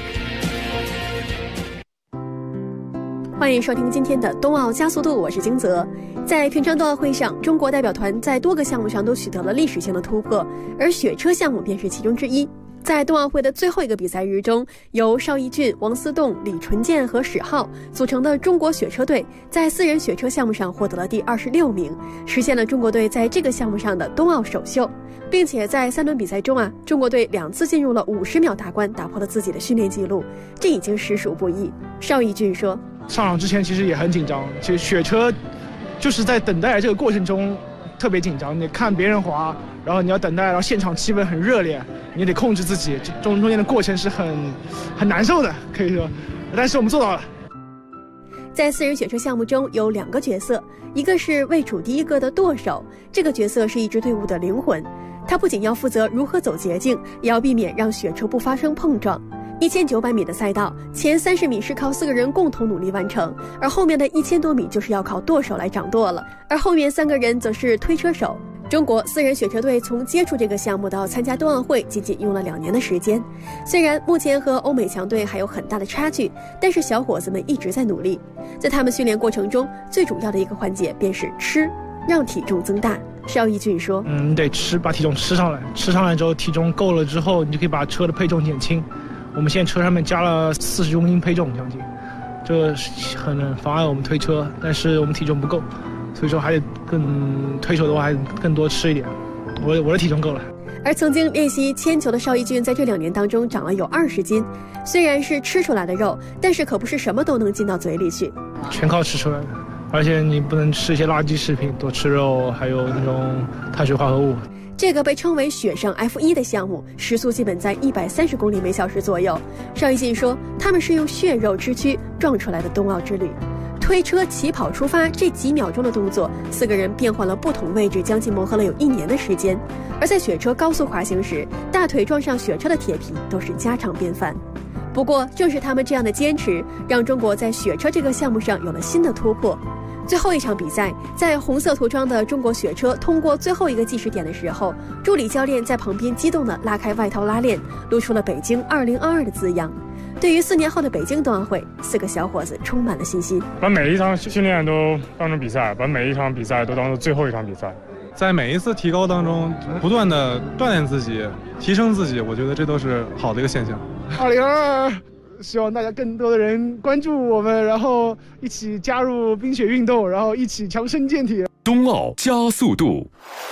欢迎收听今天的冬奥加速度，我是金泽。在平昌冬奥会上，中国代表团在多个项目上都取得了历史性的突破，而雪车项目便是其中之一。在冬奥会的最后一个比赛日中，由邵逸峻、王思栋、李纯健和史浩组成的中国雪车队在4人雪车项目上获得了第26名，实现了中国队在这个项目上的冬奥首秀。并且在3轮比赛中中国队2次进入了50秒大关，打破了自己的训练记录，这已经实属不易。邵逸峻说： 上场之前其实也很紧张，其实雪车就是在等待这个过程中特别紧张，你看别人滑，然后你要等待，然后现场气氛很热烈，你得控制自己，中间的过程是很难受的，可以说，但是我们做到了。 在4人雪车项目中有2个角色，一个是位处第一个的舵手，这个角色是一支队伍的灵魂，他不仅要负责如何走捷径，也要避免让雪车不发生碰撞。1900米的赛道，前30米是靠4个人共同努力完成，而后面的1000多米就是要靠舵手来掌舵了，而后面3个人则是推车手。中国4人雪车队从接触这个项目到参加冬奥会仅仅用了2年的时间，虽然目前和欧美强队还有很大的差距，但是小伙子们一直在努力。在他们训练过程中，最主要的一个环节便是吃，让体重增大。邵逸峻说： 你得吃，把体重吃上来，吃上来之后体重够了之后，你就可以把车的配重减轻。我们现在车上面加了40公斤配重将近，这很妨碍我们推车，但是我们体重不够，所以说还得推手的话还得更多吃一点。我的体重够了。 而曾经练习铅球的邵逸峻在这2年当中长了有20斤，虽然是吃出来的肉，但是可不是什么都能进到嘴里去， 全靠吃出来的。而且你不能吃一些垃圾食品，多吃肉，还有那种碳水化合物。 这个被称为雪上 F1 的项目，时速基本在130公里每小时左右。邵逸峻说，他们是用血肉之躯撞出来的冬奥之旅。推车起跑出发这几秒钟的动作，4个人变换了不同位置，将近磨合了有1年的时间。而在雪车高速滑行时，大腿撞上雪车的铁皮都是家常便饭。不过正是他们这样的坚持，让中国在雪车这个项目上有了新的突破。最后一场比赛，在红色涂装的中国雪车通过最后一个计时点的时候，助理教练在旁边激动地拉开外套拉链，露出了北京2022的字样。对于4年后的北京冬奥会，4个小伙子充满了信心， 把每一场训练都当成比赛，把每一场比赛都当做最后一场比赛。 在每一次提高当中，不断的锻炼自己，提升自己，我觉得这都是好的一个现象。 2022，希望大家更多的人关注我们，然后一起加入冰雪运动，然后一起强身健体。 冬奥加速度。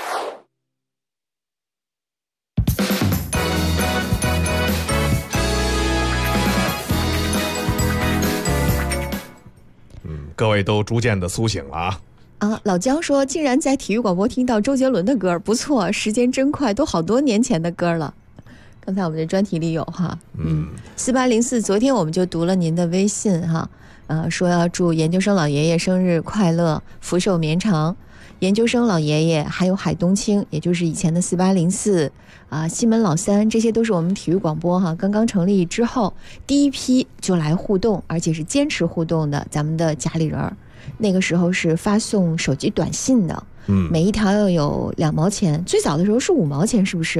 各位都逐渐的苏醒了老姜说竟然在体育广播听到周杰伦的歌，不错，时间真快，都好多年前的歌了。刚才我们的专题里有哈，4804，昨天我们就读了您的微信哈，说要祝研究生老爷爷生日快乐，福寿绵长。研究生老爷爷还有海东青，也就是以前的4804西门老三，这些都是我们体育广播哈刚刚成立之后第一批就来互动，而且是坚持互动的咱们的家里人。那个时候是发送手机短信的，每一条要有2毛钱，最早的时候是5毛钱，是不是？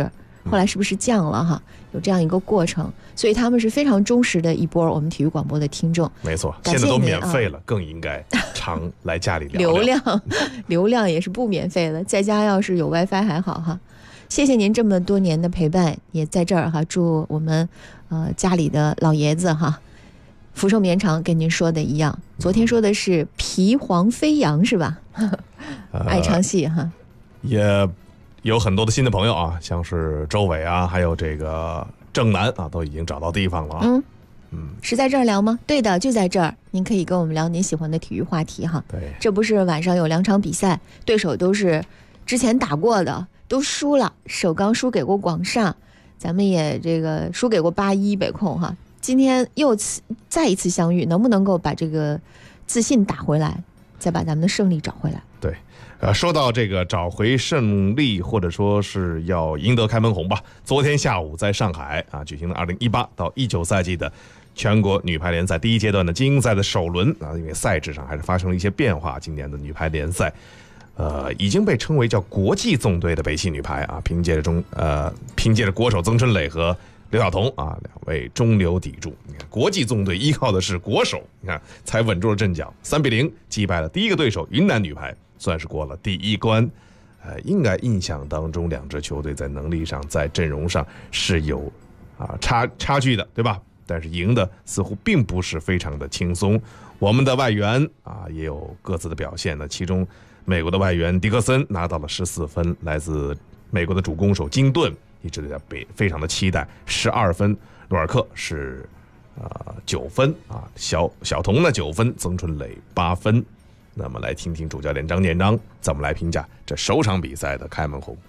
后来是不是降了哈？有这样一个过程，所以他们是非常忠实的一波我们体育广播的听众。 没错，现在都免费了，更应该常来家里聊聊。流量也是不免费的，在家要是有 WiFi 还好哈。谢谢您这么多年的陪伴，也在这儿哈，祝我们家里的老爷子哈福寿绵长，跟您说的一样。昨天说的是皮黄飞扬是吧？爱唱戏哈。 也有很多的新的朋友啊，像是周伟啊，还有这个郑南啊，都已经找到地方了啊。 是在这儿聊吗？对的，就在这儿。您可以跟我们聊您喜欢的体育话题哈。 对， 这不是晚上有2场比赛，对手都是之前打过的，都输了。首钢输给过广厦，咱们也这个输给过81北控哈。今天又再一次相遇，能不能够把这个自信打回来，再把咱们的胜利找回来？ 对。说到这个找回胜利，或者说是要赢得开门红吧。昨天下午在上海啊举行了2018到19赛季的全国女排联赛第一阶段的精英赛的首轮啊，因为赛制上还是发生了一些变化。今年的女排联赛，已经被称为叫国际纵队的北汽女排啊，凭借着国手曾春蕾和刘晓彤啊2位中流砥柱，你看国际纵队依靠的是国手，你看才稳住了阵脚，3-0击败了第一个对手云南女排。算是过了第一关，应该印象当中2支球队在能力上、在阵容上是有差距的，对吧？但是赢的似乎并不是非常的轻松。我们的外援啊也有各自的表现呢，其中美国的外援迪克森拿到了14分，来自美国的主攻手金顿一直在非常的期待12分，努尔克是9分啊，小童呢9分，曾春蕾8分。那么来听听主教练张建章怎么来评价这首场比赛的开门红。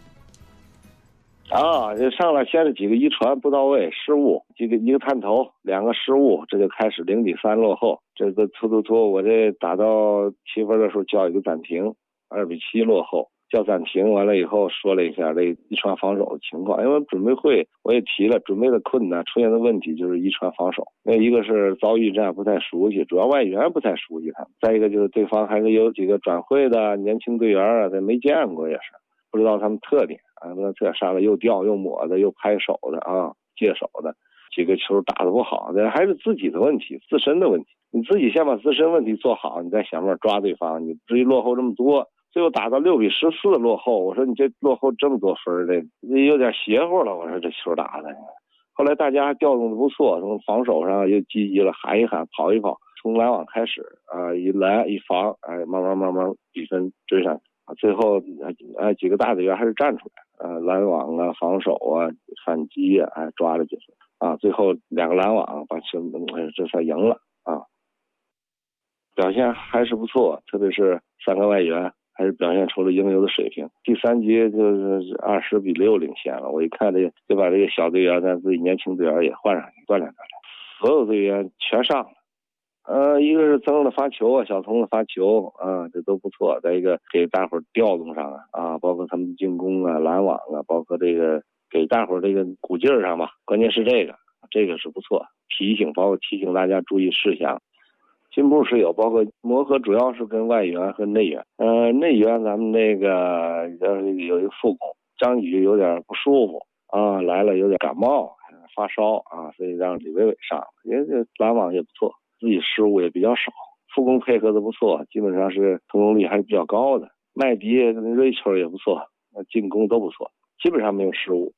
这上来先是几个一传不到位，失误，一个探头，2个失误，这就开始0-3落后。这个突，我这打到7分的时候叫一个暂停，2-7落后。叫暂停完了以后说了一下这一传防守的情况，因为准备会我也提了，准备的困难出现的问题就是一传防守。那一个是遭遇战不太熟悉，主要外援不太熟悉他们，再一个就是对方还是有几个转会的年轻队员啊，他没见过，也是不知道他们特点啊，这上来又吊又抹的又拍手的啊，接手的，几个球打得不好，这还是自己的问题，自身的问题。你自己先把自身问题做好，你再想办法抓对方，你至于落后这么多。最后打到6-14落后，我说你这落后这么多分，这有点邪乎了。我说这球打的，后来大家调动的不错，从防守上又积极了，喊一喊，跑一跑，从拦网开始啊，一拦一防，慢慢比分追上啊，最后几个大队员还是站出来，拦网啊，防守啊，反击啊，抓了几分啊，最后2个拦网把球这算赢了啊，表现还是不错，特别是3个外援。还是表现出了应有的水平。第3节就是20-6领先了，我一看就把这个小队员咱自己年轻队员也换上去锻炼，所有队员全上了。一个是曾的发球啊，小童的发球啊，这都不错。再一个给大伙儿调动上啊，包括他们进攻啊、拦网啊，包括这个给大伙儿这个鼓劲儿上吧。关键是这个是不错，包括提醒大家注意事项。进步是有，包括磨合主要是跟外援和内援。内援咱们那个有一个副攻张宇有点不舒服啊，来了有点感冒发烧啊，所以让李伟伟上，也拦网也不错，自己失误也比较少，副攻配合的不错，基本上是成功率还是比较高的。麦迪跟瑞秋也不错，进攻都不错，基本上没有失误。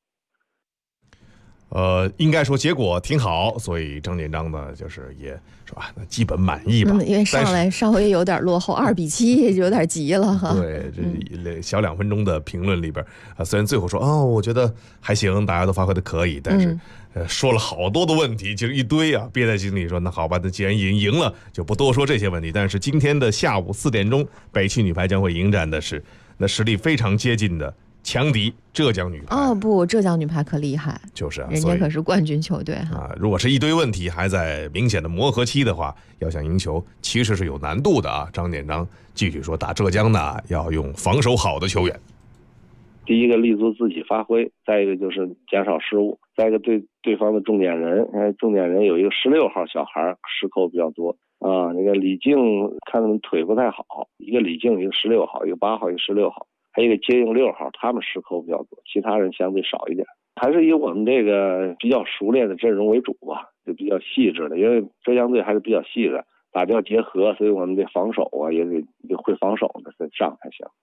应该说结果挺好，所以张建章呢，就是也是吧，基本满意吧。 因为上回有点落后2-7，有点急了哈。 对，这小2分钟的评论里边虽然最后说我觉得还行，大家都发挥的可以，但是说了好多的问题，就是一堆啊，憋在心里说那好吧，那既然已经赢了，就不多说这些问题。但是今天的下午4点钟，北汽女排将会迎战的是那实力非常接近的强敌浙江女排。不， 浙江女排可厉害， 就是人家可是冠军球队如果是一堆问题还在明显的磨合期的话，要想赢球其实是有难度的啊。张建章继续说，打浙江呢要用防守好的球员。 第一个立足自己发挥，再一个就是减少失误，再一个对方的重点人，重点人有一个16号小孩失扣比较多啊。那个李静看他们腿不太好，一个李静，一个16号，一个8号，一个16号。还有一个接应6号，他们失扣比较多，其他人相对少一点。 还是以我们这个比较熟练的阵容为主吧，就比较细致的，因为浙江队还是比较细的，打掉结合，所以我们这防守啊也得会防守的再上才行。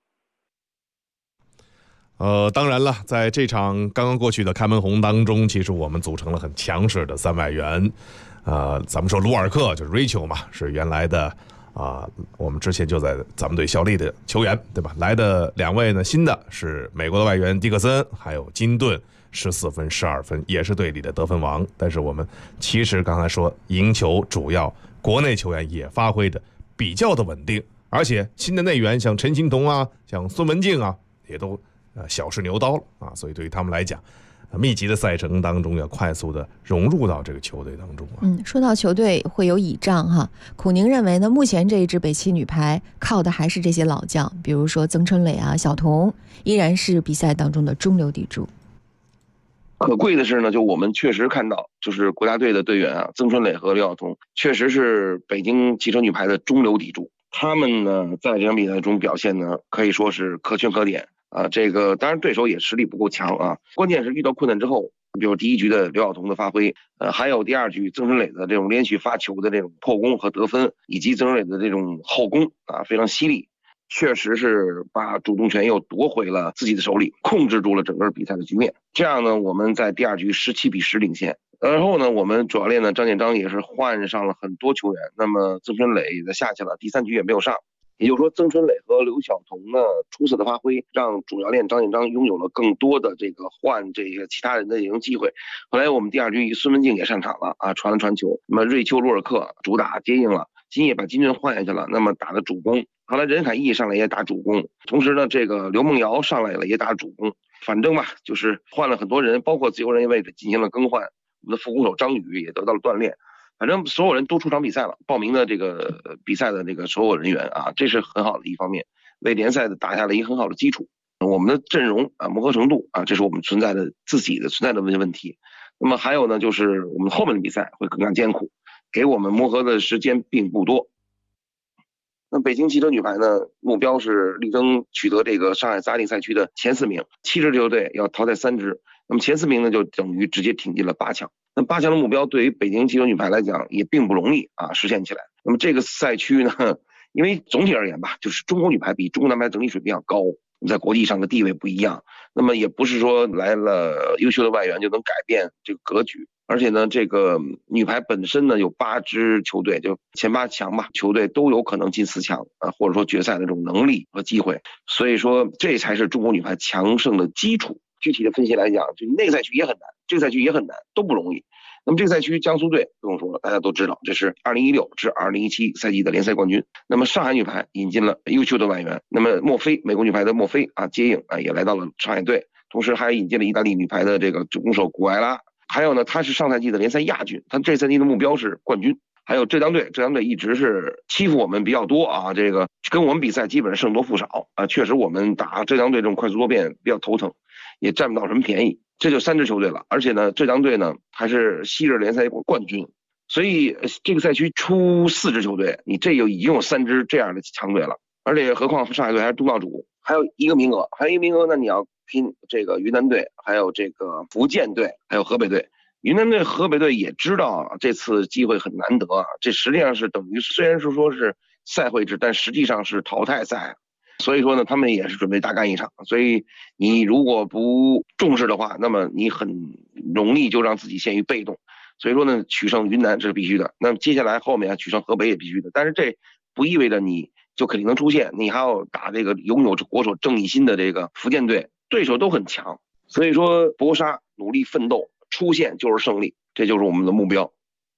当然了，在这场刚刚过去的开门红当中，其实我们组成了很强势的3外援。咱们说卢尔克就是 Rachel 嘛，是原来的我们之前就在咱们队效力的球员，对吧？来的2位呢，新的是美国的外援迪克森，还有金顿，14分、12分，也是队里的得分王。但是我们其实刚才说赢球，主要国内球员也发挥的比较的稳定，而且新的内援像陈欣桐啊，像孙文静啊，也都小试牛刀了啊，所以对于他们来讲，密集的赛程当中要快速的融入到这个球队当中啊。 说到球队会有倚仗哈，苦宁认为呢，目前这一支北汽女排靠的还是这些老将，比如说曾春蕾啊、小童，依然是比赛当中的中流砥柱。 可贵的是呢，就我们确实看到，就是国家队的队员啊，曾春蕾和刘晓彤确实是北京汽车女排的中流砥柱。他们呢，在这场比赛中表现呢，可以说是可圈可点。这个当然对手也实力不够强啊，关键是遇到困难之后，比如第一局的刘晓彤的发挥，还有第2局曾春蕾的这种连续发球的这种破攻和得分，以及曾春蕾的这种后攻啊，非常犀利，确实是把主动权又夺回了自己的手里，控制住了整个比赛的局面。这样呢，我们在第2局17比10领先。然后呢，我们主教练呢张建章也是换上了很多球员，那么曾春蕾也下去了，第3局也没有上。也就是说，曾春蕾和刘晓彤呢出色的发挥，让主教练张建章拥有了更多的这个换这个其他人的这种机会。后来我们第2局孙文静也上场了啊，传了传球。那么瑞秋卢尔克主打接应了，金叶把金顿换下去了，那么打的主攻。后来任凯毅上来也打主攻，同时呢，这个刘梦瑶上来了也打主攻。反正吧，就是换了很多人，包括自由人位置进行了更换。我们的副攻手张宇也得到了锻炼。反正所有人都出场比赛了，报名的这个比赛的这个所有人员啊，这是很好的一方面，为联赛的打下了一个很好的基础。我们的阵容啊，磨合程度啊，这是我们自己的存在的问题。那么还有呢，就是我们后面的比赛会更加艰苦，给我们磨合的时间并不多。那北京汽车女排呢，目标是力争取得这个上海3A赛区的前4名，7支球队要淘汰3支，那么前4名呢，就等于直接挺进了8强。那8强的目标对于北京汽车女排来讲也并不容易啊，实现起来。那么这个赛区呢，因为总体而言吧，就是中国女排比中国男排整体水平要高，在国际上的地位不一样。那么也不是说来了优秀的外援就能改变这个格局。而且呢，这个女排本身呢有8支球队，就前8强吧，球队都有可能进4强啊，或者说决赛的这种能力和机会。所以说，这才是中国女排强盛的基础。具体的分析来讲，就那个赛区也很难，这个赛区也很难，都不容易。那么这个赛区江苏队不用说了，大家都知道，这是2016至2017赛季的联赛冠军。那么上海女排引进了优秀的外援，那么莫菲，美国女排的莫菲啊接应啊也来到了上海队，同时还引进了意大利女排的这个主攻手古埃拉。还有呢，他是上赛季的联赛亚军，他这赛季的目标是冠军。还有浙江队一直是欺负我们比较多啊，这个跟我们比赛基本上胜多负少啊，确实我们打浙江队这种快速多变比较头疼，也占不到什么便宜。这就3支球队了，而且呢，浙江队呢还是昔日联赛冠军，所以这个赛区出4支球队，你这已经有3支这样的强队了，而且何况上海队还是东道主，还有一个名额，呢你要拼这个云南队，还有这个福建队，还有河北队。云南队、河北队也知道这次机会很难得啊，这实际上是等于虽然是说是赛会制，但实际上是淘汰赛。所以说呢，他们也是准备大干一场，所以你如果不重视的话，那么你很容易就让自己陷于被动。所以说呢，取胜云南这是必须的，那么接下来后面取胜河北也必须的，但是这不意味着你就肯定能出现，你还要打这个拥有国手郑义欣的这个福建队，对手都很强，所以说搏杀努力奋斗，出现就是胜利，这就是我们的目标。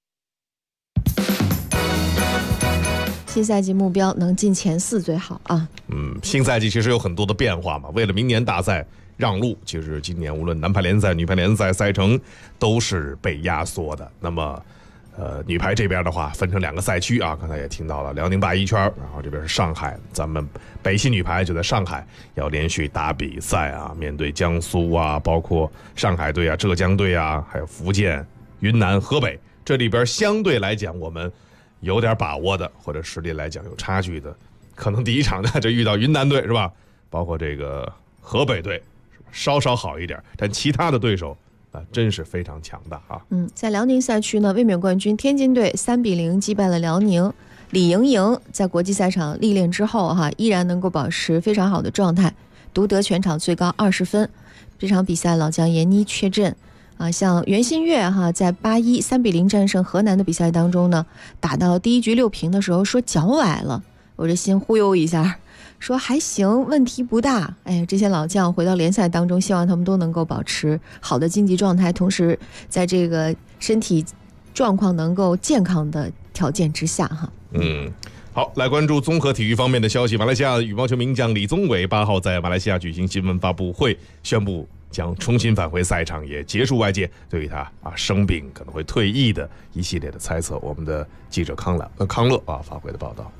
新赛季目标能进前4最好啊。 新赛季其实有很多的变化嘛，为了明年大赛让路，其实今年无论男排联赛、女排联赛赛程都是被压缩的。那么女排这边的话分成2个赛区啊，刚才也听到了辽宁大一圈，然后这边是上海，咱们北汽女排就在上海要连续打比赛啊，面对江苏啊，包括上海队啊、浙江队啊，还有福建、云南、河北，这里边相对来讲我们有点把握的，或者实力来讲有差距的，可能第一场呢就遇到云南队是吧？包括这个河北队稍稍好一点，但其他的对手真是非常强大啊。 在辽宁赛区呢，卫冕冠军天津队3-0击败了辽宁。李盈莹在国际赛场历练之后依然能够保持非常好的状态，独得全场最高20分。这场比赛老将闫妮缺阵像袁心玥在8-1 3-0战胜河南的比赛当中呢，打到第一局6平的时候说脚崴了，我这心忽悠一下，说还行，问题不大。这些老将回到联赛当中，希望他们都能够保持好的竞技状态，同时在这个身体状况能够健康的条件之下好，来关注综合体育方面的消息。马来西亚羽毛球名将李宗伟8号在马来西亚举行新闻发布会，宣布将重新返回赛场，也结束外界对于他生病可能会退役的一系列的猜测。我们的记者康乐发回的报道。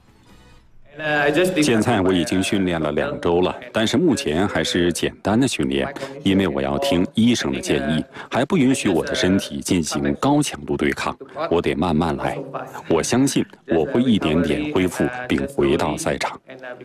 现在我已经训练了2周了，但是目前还是简单的训练，因为我要听医生的建议，还不允许我的身体进行高强度对抗，我得慢慢来。我相信我会一点点恢复并回到赛场。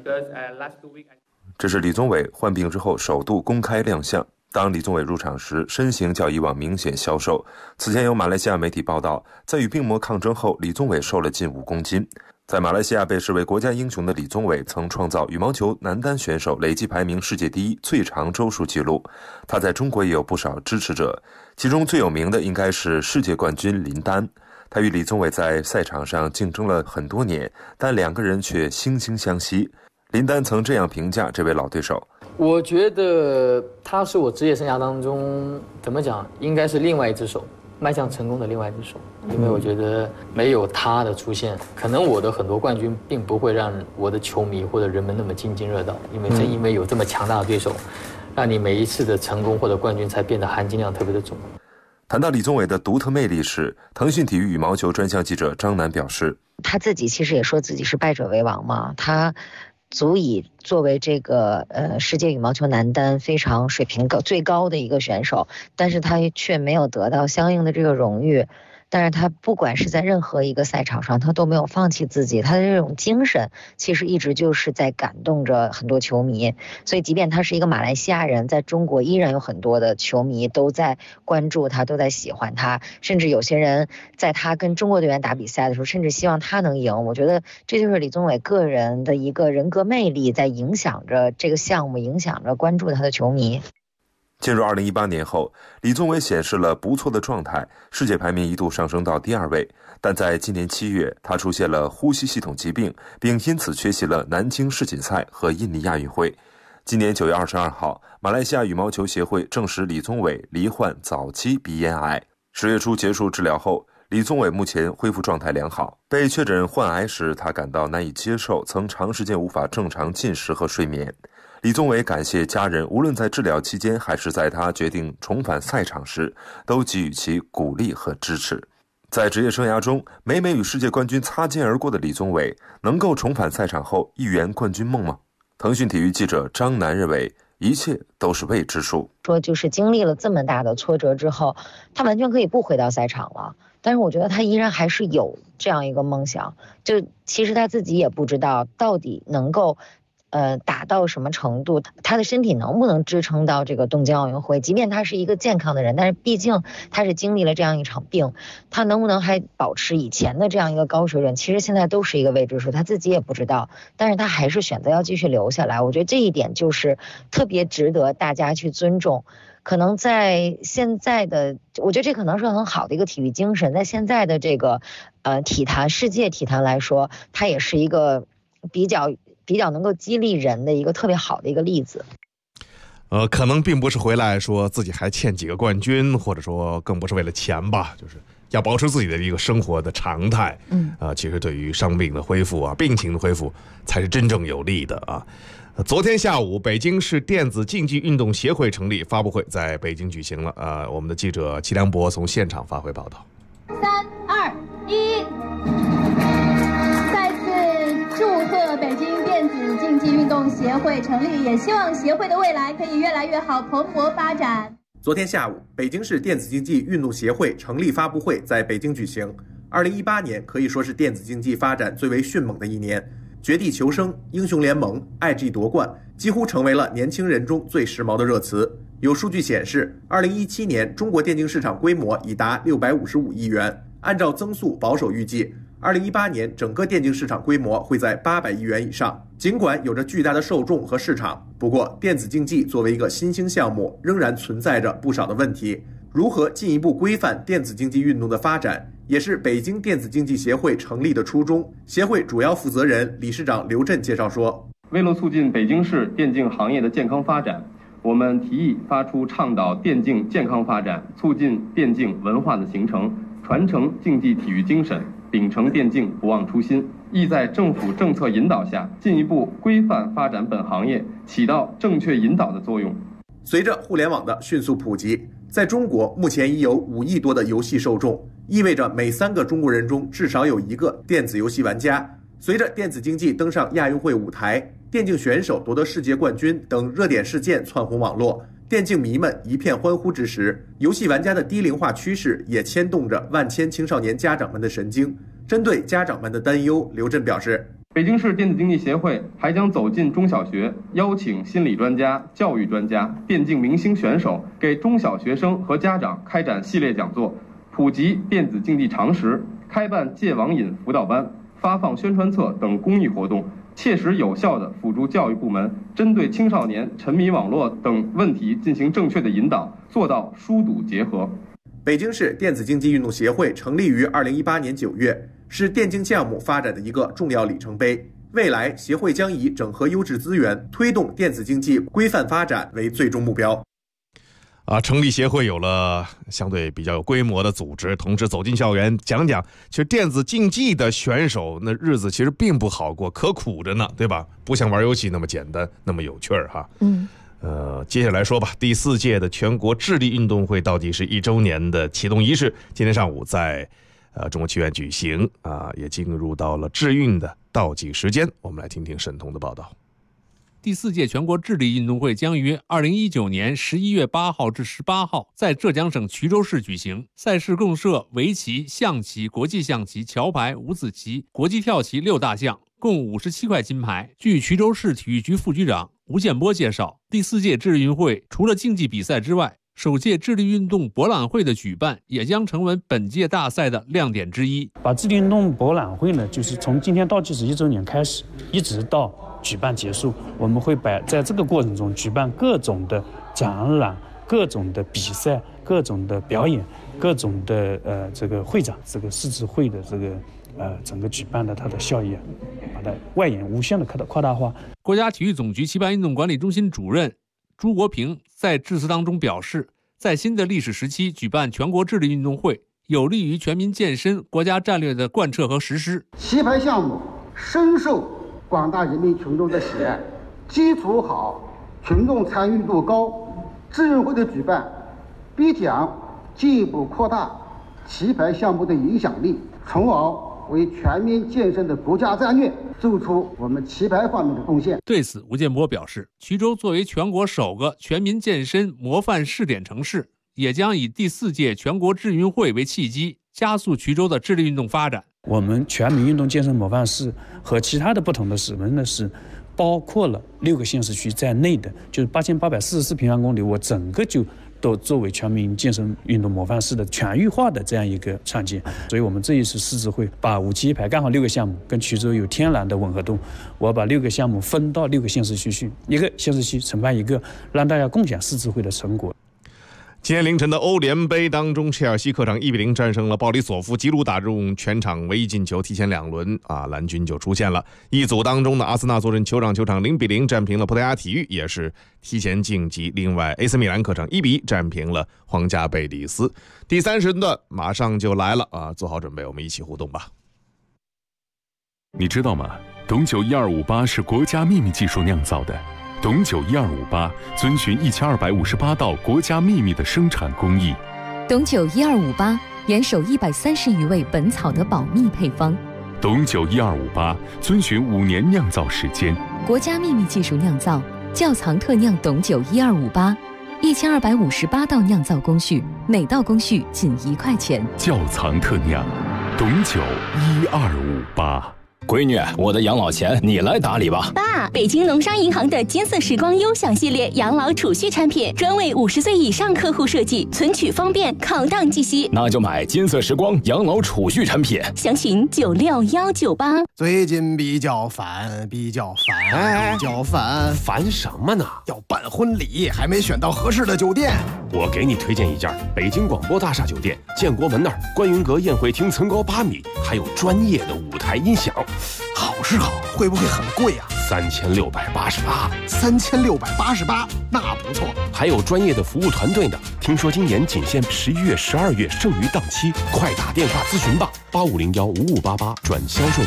这是李宗伟患病之后首度公开亮相。当李宗伟入场时，身形较以往明显消瘦。此前有马来西亚媒体报道，在与病魔抗争后，李宗伟瘦了近5公斤。在马来西亚被视为国家英雄的李宗伟曾创造羽毛球男单选手累计排名世界第1最长周数纪录。他在中国也有不少支持者，其中最有名的应该是世界冠军林丹。他与李宗伟在赛场上竞争了很多年，但2个人却惺惺相惜。林丹曾这样评价这位老对手： 我觉得他是我职业生涯当中怎么讲，应该是另外一只手，迈向成功的另外一只手。因为我觉得没有他的出现，可能我的很多冠军并不会让我的球迷或者人们那么津津乐道，因为有这么强大的对手，让你每一次的成功或者冠军才变得含金量特别的重。 谈到李宗伟的独特魅力时，腾讯体育羽毛球专项记者张楠表示， 他自己其实也说自己是败者为王嘛，他足以作为这个世界羽毛球男单非常水平最高的一个选手，但是他却没有得到相应的这个荣誉。但是他不管是在任何一个赛场上，他都没有放弃自己，他的这种精神其实一直就是在感动着很多球迷。所以即便他是一个马来西亚人，在中国依然有很多的球迷都在关注他，都在喜欢他，甚至有些人在他跟中国队员打比赛的时候，甚至希望他能赢。我觉得这就是李宗伟个人的一个人格魅力，在影响着这个项目，影响着关注他的球迷。 进入2018年后，李宗伟显示了不错的状态，世界排名一度上升到第2位。但在今年7月，他出现了呼吸系统疾病，并因此缺席了南京世锦赛和印尼亚运会。今年9月22号，马来西亚羽毛球协会证实李宗伟罹患早期鼻咽癌。10月初结束治疗后，李宗伟目前恢复状态良好。被确诊患癌时，他感到难以接受，曾长时间无法正常进食和睡眠。李宗伟感谢家人，无论在治疗期间还是在他决定重返赛场时，都给予其鼓励和支持。在职业生涯中每每与世界冠军擦肩而过的李宗伟，能够重返赛场后一圆冠军梦吗？腾讯体育记者张楠认为，一切都是未知数。 说就是经历了这么大的挫折之后，他完全可以不回到赛场了，但是我觉得他依然还是有这样一个梦想，就其实他自己也不知道到底能够打到什么程度，他的身体能不能支撑到这个东京奥运会。即便他是一个健康的人，但是毕竟他是经历了这样一场病，他能不能还保持以前的这样一个高水准，其实现在都是一个未知数，他自己也不知道，但是他还是选择要继续留下来。我觉得这一点就是特别值得大家去尊重。可能在现在的，我觉得这可能是很好的一个体育精神，在现在的这个体坛世界体坛来说，它也是一个比较能够激励人的一个特别好的一个例子。 可能并不是回来说自己还欠几个冠军，或者说更不是为了钱吧，就是要保持自己的一个生活的常态。其实对于伤病的恢复病情的恢复才是真正有利的啊。昨天下午，北京市电子竞技运动协会成立发布会在北京举行了。我们的记者齐良博从现场发回报道。 3、2、1，再次祝贺北京电子竞技运动协会成立，也希望协会的未来可以越来越好，蓬勃发展。 昨天下午，北京市电子竞技运动协会成立发布会在北京举行。2018年可以说是电子竞技发展最为迅猛的一年。 绝地求生、英雄联盟、爱 G 夺冠几乎成为了年轻人中最时髦的热词。有数据显示，2017年中国电竞市场规模已达655亿元，按照增速保守预计，2018年整个电竞市场规模会在800亿元以上。尽管有着巨大的受众和市场，不过电子竞技作为一个新兴项目，仍然存在着不少的问题。如何进一步规范电子竞技运动的发展，也是北京电子竞技协会成立的初衷。协会主要负责人、理事长刘震介绍说， 为了促进北京市电竞行业的健康发展，我们提议发出倡导电竞健康发展、促进电竞文化的形成、传承竞技体育精神、秉承电竞不忘初心，意在政府政策引导下进一步规范发展本行业，起到正确引导的作用。 随着互联网的迅速普及，在中国目前已有5亿多的游戏受众，意味着每3个中国人中至少有1个电子游戏玩家。随着电子竞技登上亚运会舞台，电竞选手夺得世界冠军等热点事件窜红网络，电竞迷们一片欢呼之时，游戏玩家的低龄化趋势也牵动着万千青少年家长们的神经。针对家长们的担忧，刘震表示， 北京市电子竞技协会还将走进中小学，邀请心理专家、教育专家、电竞明星选手，给中小学生和家长开展系列讲座，普及电子竞技常识，开办戒网瘾辅导班，发放宣传册等公益活动，切实有效地辅助教育部门针对青少年沉迷网络等问题进行正确的引导，做到疏堵结合。 北京市电子竞技运动协会成立于2018年9月，是电竞项目发展的一个重要里程碑。未来，协会将以整合优质资源，推动电子竞技规范发展为最终目标。 成立协会有了相对比较有规模的组织，同时走进校园，讲讲其实电子竞技的选手那日子其实并不好过，可苦着呢，对吧？不像玩游戏那么简单，那么有趣儿哈。接下来说吧，第4届的全国智力运动会倒计时1周年的启动仪式，今天上午在中国棋院举行也进入到了智运的倒计时间。我们来听听沈彤的报道。 第4届全国智力运动会将于2019年11月8号至18号在浙江省衢州市举行。赛事共设围棋、象棋、国际象棋、桥牌、五子棋、国际跳棋6大项，共57块金牌。据衢州市体育局副局长吴建波介绍，第4届智力运会除了竞技比赛之外，首届智力运动博览会的举办也将成为本届大赛的亮点之一。 把智力运动博览会呢，就是从今天倒计时1周年开始，一直到举办结束，我们会在这个过程中举办各种的展览、各种的比赛、各种的表演、各种的这个会长，这个世智会的这个整个举办的它的效益把它外延无限的扩大化。 国家体育总局棋盘运动管理中心主任朱国平在致辞当中表示，在新的历史时期举办全国智力运动会，有利于全民健身国家战略的贯彻和实施。 棋牌项目深受广大人民群众的喜爱，基础好，群众参与度高，智运会的举办必将进一步扩大棋牌项目的影响力，从而为全民健身的国家战略做出我们棋牌方面的贡献。 对此，吴建波表示，衢州作为全国首个全民健身模范试点城市，也将以第4届全国智运会为契机，加速衢州的智力运动发展。 我们全民运动健身模范市和其他的不同的市们呢，是包括了6个县市区在内的，就是8844平方公里，我整个就都作为全民健身运动模范市的全域化的这样一个创建。所以我们这一次世智会把5棋1牌刚好6个项目跟衢州有天然的吻合度，我把6个项目分到6个县市区去，1个县市区承办1个，让大家共享世智会的成果。 今天凌晨的欧联杯当中，切尔西客场1-0战胜了鲍里索夫，吉鲁打中全场唯一进球，提前2轮蓝军就出现了。一组当中的阿森纳坐镇酋长球场0-0战平了葡萄牙体育，也是提前晋级。另外 AC 米兰客场1-1战平了皇家贝蒂斯。第3时段马上就来了做好准备，我们一起互动吧。 你知道吗？董酒1258是国家秘密技术酿造的。董酒1258遵循1258道国家秘密的生产工艺。 董酒1258严守130余位本草的保密配方。 董酒1258遵循5年酿造时间， 国家秘密技术酿造，窖藏特酿董酒1258，1258道酿造工序，每道工序仅1块钱。 窖藏特酿，董酒1258。 闺女，我的养老钱你来打理吧。 爸，北京农商银行的金色时光优享系列养老储蓄产品，专为50岁以上客户设计，存取方便，抗荡计息。 那就买金色时光养老储蓄产品， 详询96198。 最近比较烦， 烦什么呢？ 要办婚礼，还没选到合适的酒店。 我给你推荐一家北京广播大厦酒店，建国门那儿观云阁宴会厅层高8米，还有专业的舞台音响。 好是好，会不会很贵啊 ？3688。 3688，那不错。 还有专业的服务团队呢。听说今年仅限11月、12月，剩余档期，快打电话咨询吧，85015588转销售部。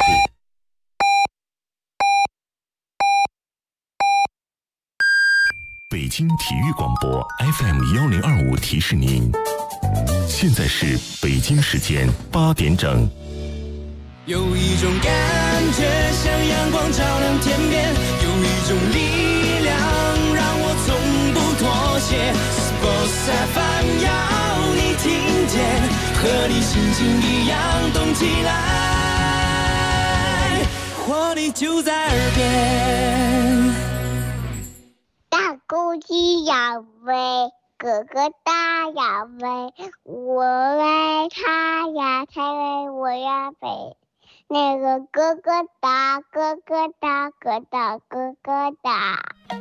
北京体育广播 FM1025提示您，现在是北京时间8点整。 有一种感觉像阳光照亮天边，有一种力量让我从不妥协。Sports FM 要你听见，和你心情一样动起来，活力就在耳边。 大公鸡要飞，哥哥大要飞，我爱他呀，他爱我呀飞。那个哥哥大，哥哥大，哥大哥哥大。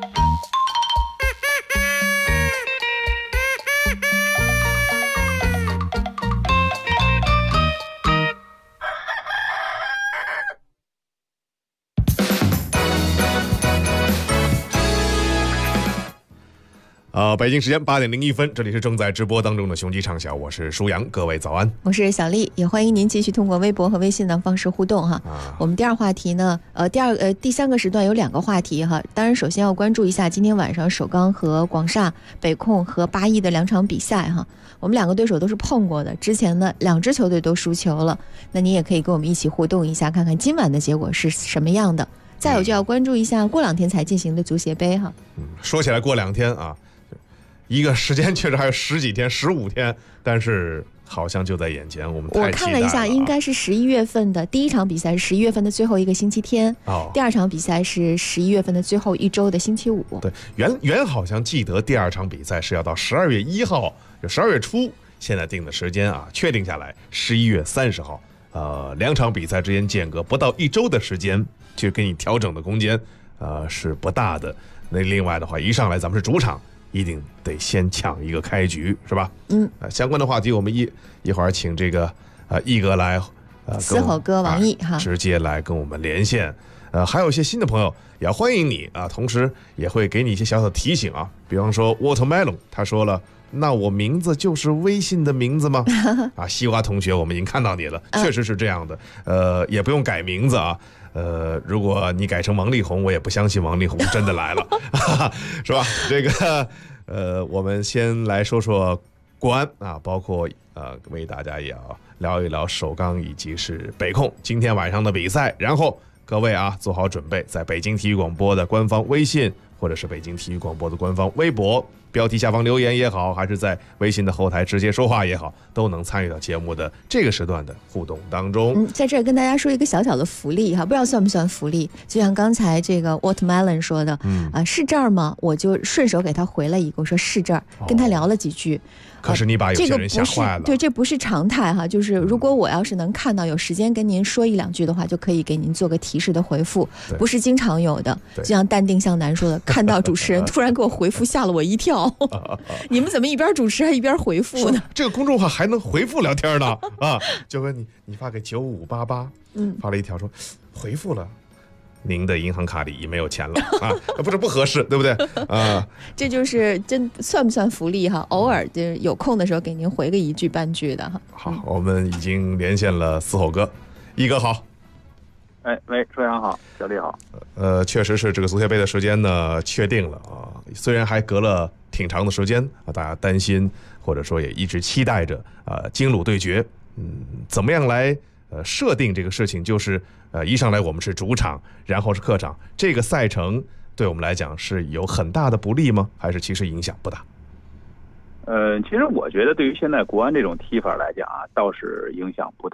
北京时间8点01分，这里是正在直播当中的雄鸡畅晓，我是舒阳，各位早安， 我是小丽，也欢迎您继续通过微博和微信的方式互动哈。我们第二话题呢，第3个时段有2个话题哈。当然，首先要关注一下今天晚上首钢和广厦、北控和8邑的2场比赛哈。我们2个对手都是碰过的，之前呢2支球队都输球了，那你也可以跟我们一起互动一下，看看今晚的结果是什么样的。再有就要关注一下过2天才进行的足协杯哈。 说起来过2天啊。一个时间确实还有10几天、15天，但是好像就在眼前。我看了一下，应该是11月份的第1场比赛是11月份的最后一个星期天，第2场比赛是11月份的最后1周的星期五。 对，原好像记得第2场比赛是要到12月1号，就12月初，现在定的时间啊，确定下来11月30号。2场比赛之间间隔不到1周的时间，就给你调整的空间，是不大的。那另外的话，一上来咱们是主场。一定得先抢一个开局，是吧？相关的话题我们一会儿请这个毅哥来， 嘶吼哥王毅哈， 直接来跟我们连线。还有一些新的朋友也欢迎你啊，同时也会给你一些小小的提醒啊，比方说 Watermelon 他说了，那我名字就是微信的名字吗？啊，西瓜同学，我们已经看到你了，确实是这样的。也不用改名字啊。如果你改成王力宏，我也不相信王力宏真的来了，是吧？这个我们先来说说国安啊，包括为大家也要聊一聊首钢以及是北控今天晚上的比赛，然后各位啊做好准备，在北京体育广播的官方微信或者是北京体育广播的官方微博标题下方留言也好，还是在微信的后台直接说话也好，都能参与到节目的这个时段的互动当中。 在这儿跟大家说一个小小的福利哈，不知道算不算福利？就像刚才这个 Watermelon 说的，是这儿吗？我就顺手给他回了一个，我说是这儿，跟他聊了几句。 可是你把有些人吓坏了。 对，这不是常态哈，就是如果我要是能看到有时间跟您说1、2句的话，就可以给您做个提示的回复，不是经常有的。就像淡定向南说的，看到主持人突然给我回复，吓了我一跳。你们怎么一边主持还一边回复呢？ 这个公众号还能回复聊天呢啊！就跟你发给9588，发了一条说回复了。您的银行卡里已没有钱了啊，不合适，对不对啊？ 这就是真算不算福利哈？偶尔就有空的时候给您回个1句半句的哈。 好，我们已经连线了嘶吼哥，毅哥好。 喂，舒阳好，小丽好。 确实是这个足协杯的时间呢确定了啊，虽然还隔了挺长的时间啊，大家担心或者说也一直期待着京鲁对决，怎么样来设定这个事情？就是一上来我们是主场，然后是客场，这个赛程对我们来讲是有很大的不利吗？还是其实影响不大？ 其实我觉得对于现在国安这种踢法来讲啊，倒是影响不大。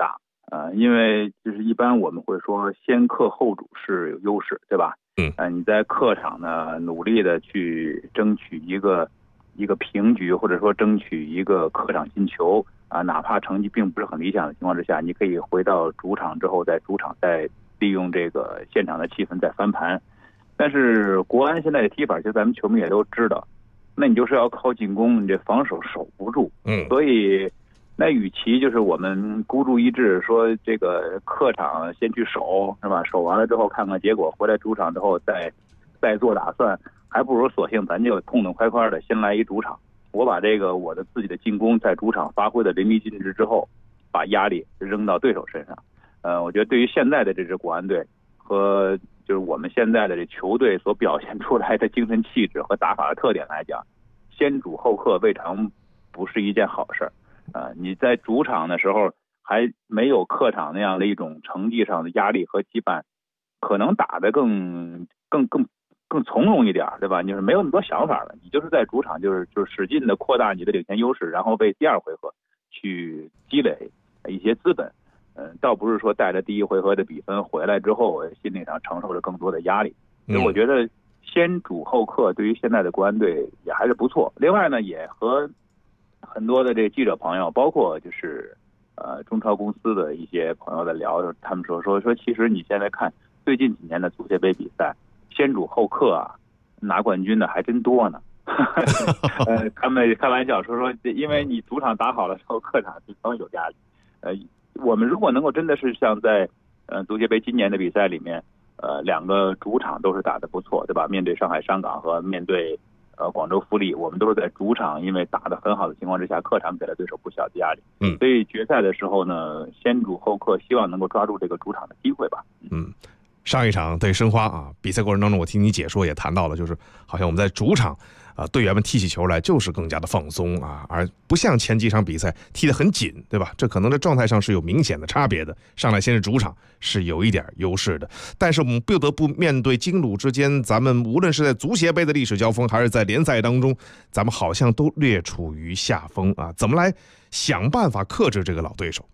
因为就是一般我们会说先客后主是有优势，对吧？你在客场呢努力的去争取一个平局，或者说争取一个客场进球哪怕成绩并不是很理想的情况之下，你可以回到主场之后，在主场再利用这个现场的气氛再翻盘。但是国安现在的踢法，其实咱们球迷也都知道，那你就是要靠进攻，你这防守守不住。所以那与其就是我们孤注一掷说这个客场先去守，是吧？守完了之后看看结果，回来主场之后再做打算，还不如索性咱就痛痛快快的先来一主场。我把这个我的自己的进攻在主场发挥的淋漓尽致之后，把压力扔到对手身上。我觉得对于现在的这支国安队和就是我们现在的这球队所表现出来的精神气质和打法的特点来讲，先主后客未尝不是一件好事。你在主场的时候还没有客场那样的一种成绩上的压力和羁绊，可能打得更从容一点，对吧？就是没有那么多想法了，你就是在主场就是使劲的扩大你的领先优势，然后为第二回合去积累一些资本。倒不是说带着第一回合的比分回来之后心理上承受着更多的压力。所以我觉得先主后客对于现在的国安队也还是不错。另外呢，也和很多的这个记者朋友，包括就是中超公司的一些朋友在聊，他们说其实你现在看最近几年的足协杯比赛，先主后客拿冠军的还真多呢。他们开玩笑说因为你主场打好了之后，客场就更有压力。我们如果能够真的是像在足协杯今年的比赛里面，两个主场都是打得不错，对吧？面对上海上港和面对广州富力，我们都是在主场因为打得很好的情况之下，客场给了对手不小的压力。所以决赛的时候呢，先主后客，希望能够抓住这个主场的机会吧。 上一场对申花比赛过程当中，我听你解说也谈到了，就是好像我们在主场队员们踢起球来就是更加的放松而不像前几场比赛踢得很紧，对吧？这可能在状态上是有明显的差别的。上来先是主场是有一点优势的，但是我们不得不面对京鲁之间，咱们无论是在足协杯的历史交锋，还是在联赛当中，咱们好像都略处于下风怎么来想办法克制这个老对手？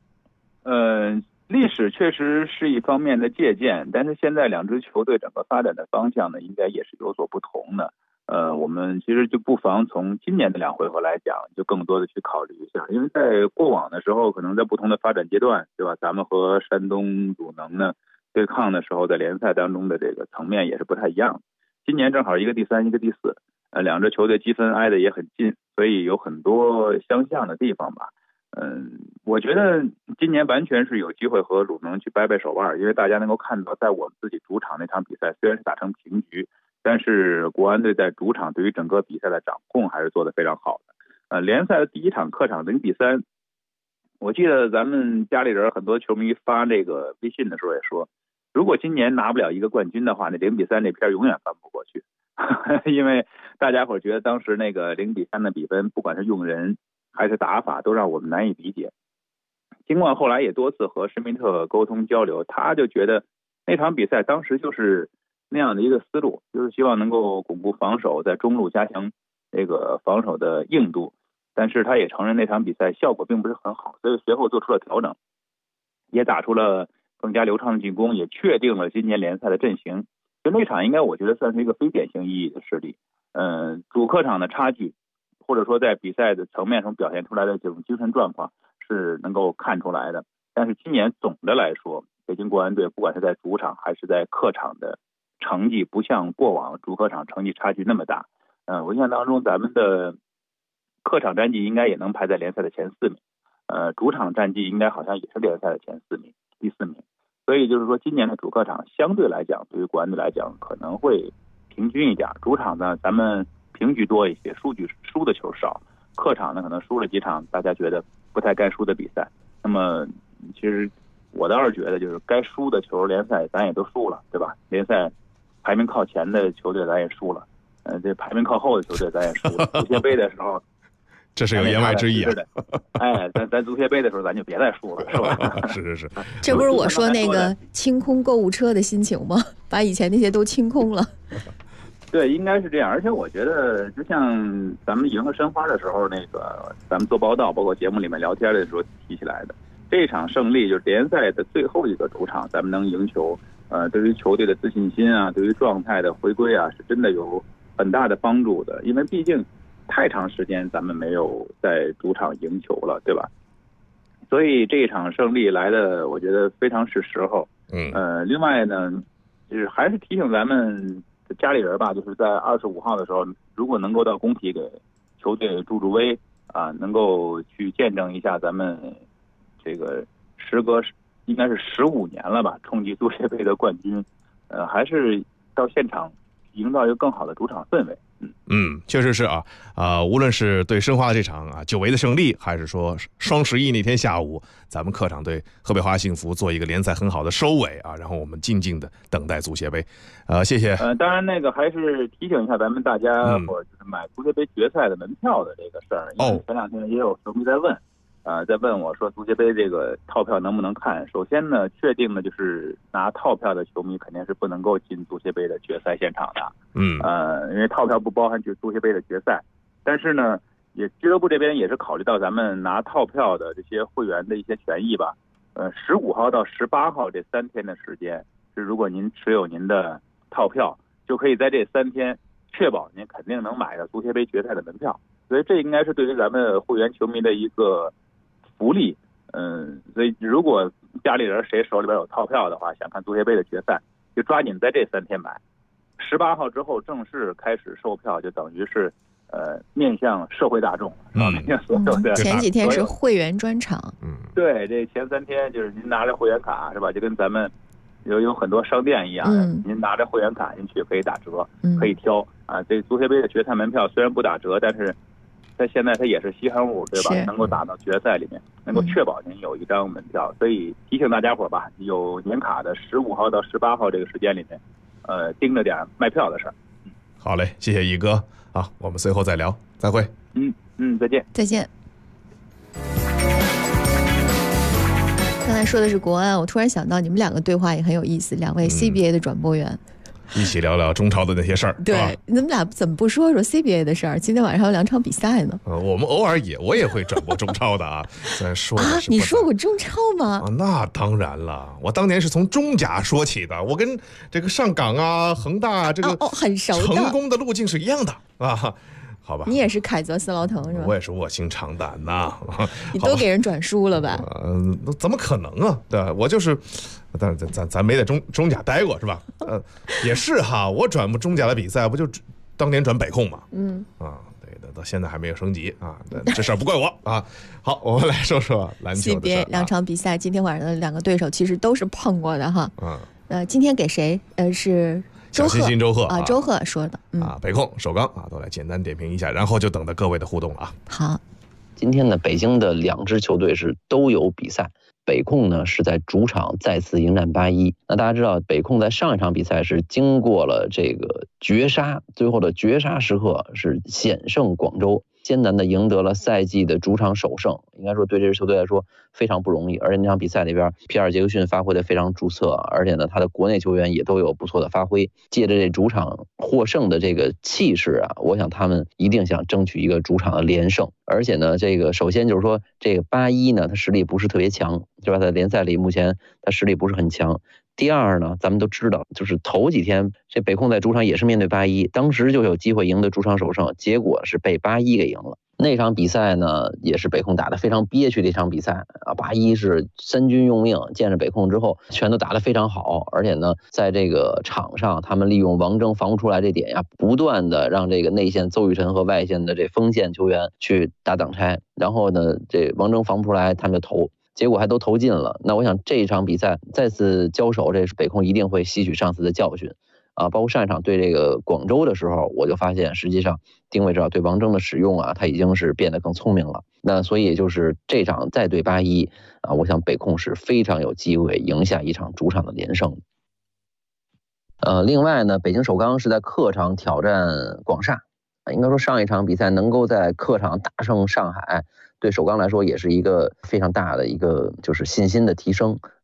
历史确实是一方面的借鉴，但是现在两支球队整个发展的方向呢，应该也是有所不同的。我们其实就不妨从今年的两回合来讲，就更多的去考虑一下，因为在过往的时候，可能在不同的发展阶段，对吧？咱们和山东鲁能呢对抗的时候，在联赛当中的这个层面也是不太一样。今年正好一个第三，一个第四，两支球队积分挨得也很近，所以有很多相像的地方吧。我觉得今年完全是有机会和鲁能去掰掰手腕，因为大家能够看到，在我们自己主场那场比赛虽然是打成平局，但是国安队在主场对于整个比赛的掌控还是做得非常好的。联赛的第一场客场0-3，我记得咱们家里人很多球迷发这个微信的时候也说，如果今年拿不了一个冠军的话，那0-3这片永远翻不过去。因为大家伙觉得当时那个0-3的比分，不管是用人还是打法，都让我们难以理解。尽管后来也多次和施密特沟通交流，他就觉得那场比赛当时就是那样的一个思路，就是希望能够巩固防守，在中路加强这个防守的硬度。但是他也承认那场比赛效果并不是很好，所以随后做出了调整，也打出了更加流畅的进攻，也确定了今年联赛的阵型。就那场应该我觉得算是一个非典型意义的失利。主客场的差距，或者说在比赛的层面上表现出来的这种精神状况是能够看出来的。但是今年总的来说，北京国安队不管是在主场还是在客场的成绩，不像过往主客场成绩差距那么大。我印象当中咱们的客场战绩应该也能排在联赛的前4名，主场战绩应该好像也是联赛的前4名、第4名。所以就是说今年的主客场相对来讲，对于国安队来讲可能会平均一点。主场呢咱们平局多一些，输的球少，客场呢可能输了几场大家觉得不太该输的比赛。那么其实我倒是觉得，就是该输的球联赛咱也都输了，对吧？联赛排名靠前的球队咱也输了，这排名靠后的球队咱也输了。足协杯的时候这是有言外之意啊！ 咱足协杯的时候咱就别再输了，是吧？ 是。 这不是我说那个清空购物车的心情吗？把以前那些都清空了。 对，应该是这样。而且我觉得，就像咱们赢和申花的时候，那个咱们做报道，包括节目里面聊天的时候提起来的， 这场胜利就是联赛的最后一个主场，咱们能赢球，对于球队的自信心啊，对于状态的回归啊，是真的有很大的帮助的。因为毕竟太长时间咱们没有在主场赢球了，对吧？所以这一场胜利来的，我觉得非常是时候。另外呢，就是还是提醒咱们家里人吧，就是在25号的时候，如果能够到工体给球队助威啊，能够去见证一下咱们这个时隔应该是15年了吧，冲击足协杯的冠军，还是到现场营造一个更好的主场氛围。 确实是啊，无论是对申花这场久违的胜利，还是说双11那天下午咱们客场对河北华幸福做一个联赛很好的收尾啊，然后我们静静的等待足协杯。谢谢。 当然那个还是提醒一下咱们大家伙，就是买足协杯决赛的门票的这个事儿，因为前2天也有球迷在问。在问我说足协杯这个套票能不能看？首先呢，确定的就是拿套票的球迷肯定是不能够进足协杯的决赛现场的。因为套票不包含足协杯的决赛。但是呢，也俱乐部这边也是考虑到咱们拿套票的这些会员的一些权益吧。15号到18号这3天的时间，是如果您持有您的套票，就可以在这3天确保您肯定能买到足协杯决赛的门票。所以这应该是对于咱们会员球迷的一个福利。所以如果家里人谁手里边有套票的话，想看足协杯的决赛，就抓紧在这3天买。18号之后正式开始售票，就等于是面向社会大众，面向所有的。 前几天是会员专场。 对，这前3天就是您拿着会员卡是吧？就跟咱们有很多商店一样，您拿着会员卡进去可以打折，可以挑啊。这足协杯的决赛门票虽然不打折，但是在现在它也是稀罕物，对吧？能够打到决赛里面，能够确保您有一张门票。所以提醒大家伙吧，有年卡的15号到18号这个时间里面，盯着点卖票的事儿。 好嘞，谢谢一哥啊，我们随后再聊，再会。 再见。 再见。刚才说的是国安，我突然想到你们2个对话也很有意思，2位 CBA 的转播员。 一起聊聊中超的那些事儿。 对，你们俩怎么不说 CBA 的事儿？今天晚上有2场比赛呢。 我们偶尔我也会转播中超的啊。虽然说的是你说过中超吗？ 那当然了，我当年是从中甲说起的，我跟这个上港啊、恒大这个很熟的成功的路径是一样的啊。好吧， 你也是凯泽斯劳滕是吧？ 我也是卧薪尝胆呐。 你都给人转书了吧？ 怎么可能啊？对，我就是，但是咱没在中甲待过是吧？也是哈，我转中甲的比赛不就当年转北控嘛？对，到现在还没有升级啊，这事儿不怪我啊。好，我们来说说篮球的事儿。 CBA 2场比赛，今天晚上的2个对手其实都是碰过的哈。今天给谁？是。 小新星周贺周贺说的北控首钢都来简单点评一下，然后就等着各位的互动了啊。 好， 今天呢，北京的2支球队是都有比赛。北控呢是在主场再次迎战81。那大家知道，北控在上一场比赛是经过了这个绝杀，最后的绝杀时刻是险胜广州，艰难的赢得了赛季的主场首胜。应该说对这支球队来说非常不容易，而且那场比赛里边皮尔杰克逊发挥的非常出色，而且呢他的国内球员也都有不错的发挥。借着这主场获胜的这个气势啊，我想他们一定想争取一个主场的连胜。而且呢，这个首先就是说这个81呢，他实力不是特别强，对吧？在联赛里目前他实力不是很强。第二呢，咱们都知道，就是头几天这北控在主场也是面对81，当时就有机会赢得主场首胜，结果是被81给赢了。那场比赛呢，也是北控打得非常憋屈的一场比赛啊，81是3军用命，见着北控之后全都打得非常好，而且呢，在这个场上他们利用王铮防不出来这点呀，不断的让这个内线邹宇辰和外线的这锋线球员去打挡拆，然后呢，这王铮防不出来，他们就投。结果还都投进了。那我想这一场比赛再次交手，这北控一定会吸取上次的教训啊。包括上一场对这个广州的时候，我就发现实际上丁伟哲对王铮的使用啊，他已经是变得更聪明了。那所以就是这场再对81啊，我想北控是非常有机会赢下一场主场的连胜。另外呢，北京首钢是在客场挑战广厦，应该说上一场比赛能够在客场大胜上海，对首钢来说也是一个非常大的一个就是信心的提升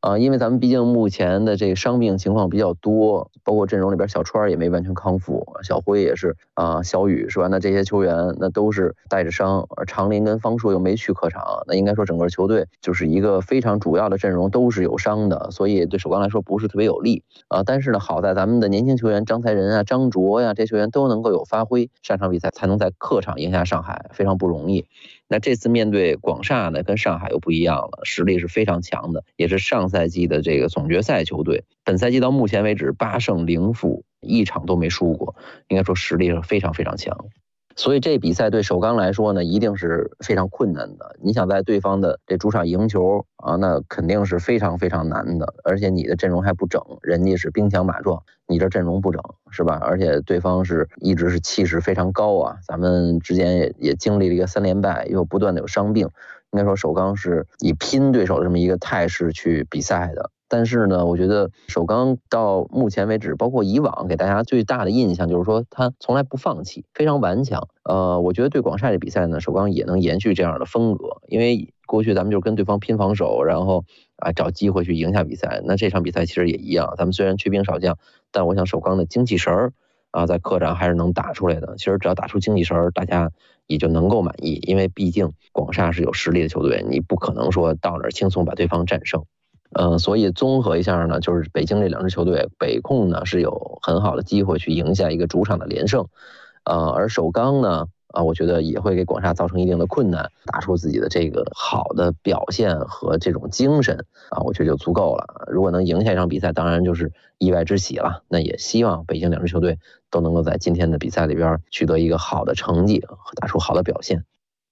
因为咱们毕竟目前的这个伤病情况比较多，包括阵容里边小川也没完全康复，小辉也是小雨是吧？那这些球员那都是带着伤，而长林跟方硕又没去客场，那应该说整个球队就是一个非常主要的阵容都是有伤的，所以对首钢来说不是特别有利但是呢，好在咱们的年轻球员张才仁啊、张卓呀这些球员都能够有发挥，上场比赛才能在客场赢下上海，非常不容易。那这次面对广厦呢，跟上海又不一样了，实力是非常强的，也是上赛季的这个总决赛球队。本赛季到目前为止8胜0负，1场都没输过，应该说实力是非常非常强。所以这比赛对首钢来说呢，一定是非常困难的。你想在对方的这主场赢球那肯定是非常非常难的。而且你的阵容还不整，人家是兵强马壮，你这阵容不整是吧？而且对方是一直是气势非常高啊。咱们之前也经历了一个3连败，又不断的有伤病，应该说首钢是以拼对手的这么一个态势去比赛的。但是呢，我觉得首钢到目前为止，包括以往给大家最大的印象就是说他从来不放弃，非常顽强。我觉得对广厦这比赛呢，首钢也能延续这样的风格，因为过去咱们就跟对方拼防守，然后找机会去赢下比赛。那这场比赛其实也一样，咱们虽然缺兵少将，但我想首钢的精气神在客场还是能打出来的。其实只要打出精气神，大家也就能够满意，因为毕竟广厦是有实力的球队，你不可能说到那儿轻松把对方战胜。所以综合一下呢，就是北京这2支球队，北控呢是有很好的机会去赢下一个主场的连胜，而首钢呢我觉得也会给广厦造成一定的困难，打出自己的这个好的表现和这种精神我觉得就足够了。如果能赢下一场比赛，当然就是意外之喜了。那也希望北京2支球队都能够在今天的比赛里边取得一个好的成绩和打出好的表现。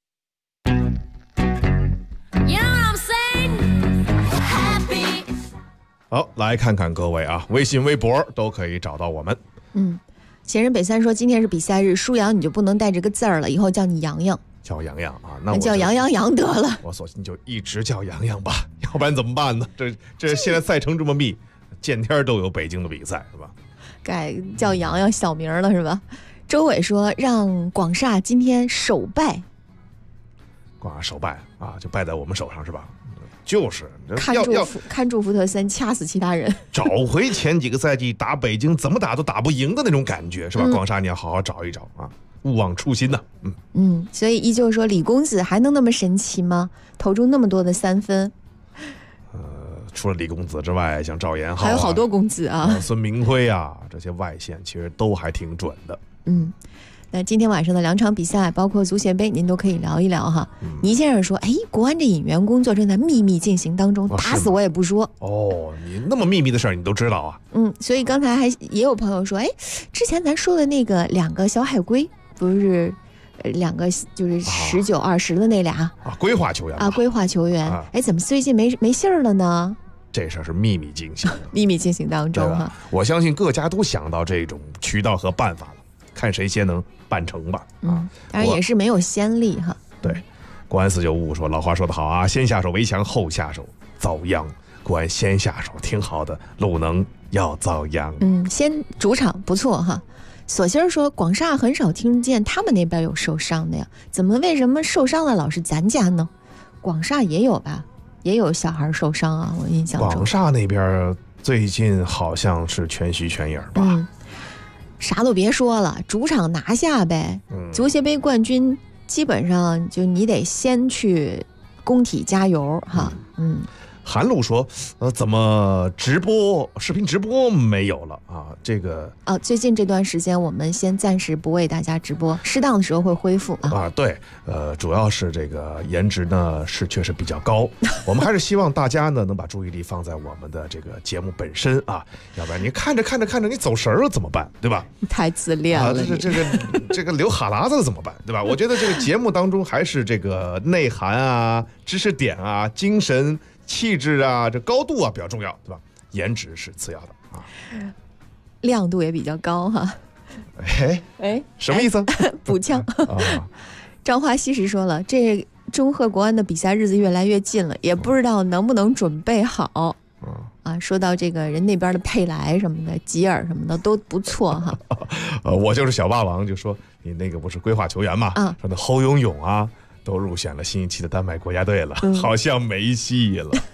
好，来看看各位微信微博都可以找到我们。 闲人北三说今天是比赛日，输杨你就不能带这个字儿了，以后叫你洋洋。 叫洋洋那我叫杨洋洋得了。 我索性就一直叫洋洋吧，要不然怎么办呢？这现在赛程这么密，见天都有北京的比赛是吧？ 改叫洋洋小名了是吧？周伟说让广厦今天首败。 广厦首败就败在我们手上是吧？就是看住福特森掐死其他人， 找回前几个赛季打北京怎么打都打不赢的那种感觉是吧？广厦你要好好找一找勿忘初心呐。 所以依旧说李公子还能那么神奇吗？投中那么多的3分。 除了李公子之外，像赵延浩还有好多公子孙明辉这些外线其实都还挺准的。 那今天晚上的2场比赛，包括足协杯，您都可以聊一聊哈。倪先生说，国安这引援工作正在秘密进行当中，打死我也不说。 你那么秘密的事儿你都知道啊？ 所以刚才也有朋友说，之前咱说的那个2个小海龟，不是2个就是19、20的那俩规划球员规划球员，怎么最近没信儿了呢？ 这事儿是秘密进行的， 秘密进行当中哈。 我相信各家都想到这种渠道和办法了，看谁先能办成吧。 当然也是没有先例哈。 对，国安495说，老话说得好先下手为强，后下手遭殃。国安先下手挺好的，鲁能要遭殃。 先主场不错哈。索心说，广厦很少听见他们那边有受伤的呀，为什么受伤的老是咱家呢？广厦也有吧，也有小孩受伤我印象中。 广厦那边最近好像是全虚全影吧。 啥都别说了，主场拿下呗。足协杯冠军基本上就你得先去工体加油哈。 韩露说，怎么视频直播没有了这个最近这段时间我们先暂时不为大家直播，适当的时候会恢复对，主要是这个颜值呢是确实比较高，我们还是希望大家呢能把注意力放在我们的这个节目本身要不然你看着你走神了怎么办，对吧？ 太自恋了这个流哈喇子了怎么办，对吧？我觉得这个节目当中还是这个内涵知识点精神气质这高度比较重要，对吧？颜值是次要的亮度也比较高哈。 什么意思？ 补枪。张华西时说了，这中赫国安的比赛日子越来越近了，也不知道能不能准备好。说到这个人那边的佩莱什么的、吉尔什么的都不错哈。 我就是小霸王就说你那个不是规划球员嘛？说那侯永永都入选了新一期的丹麦国家队了，好像没戏了。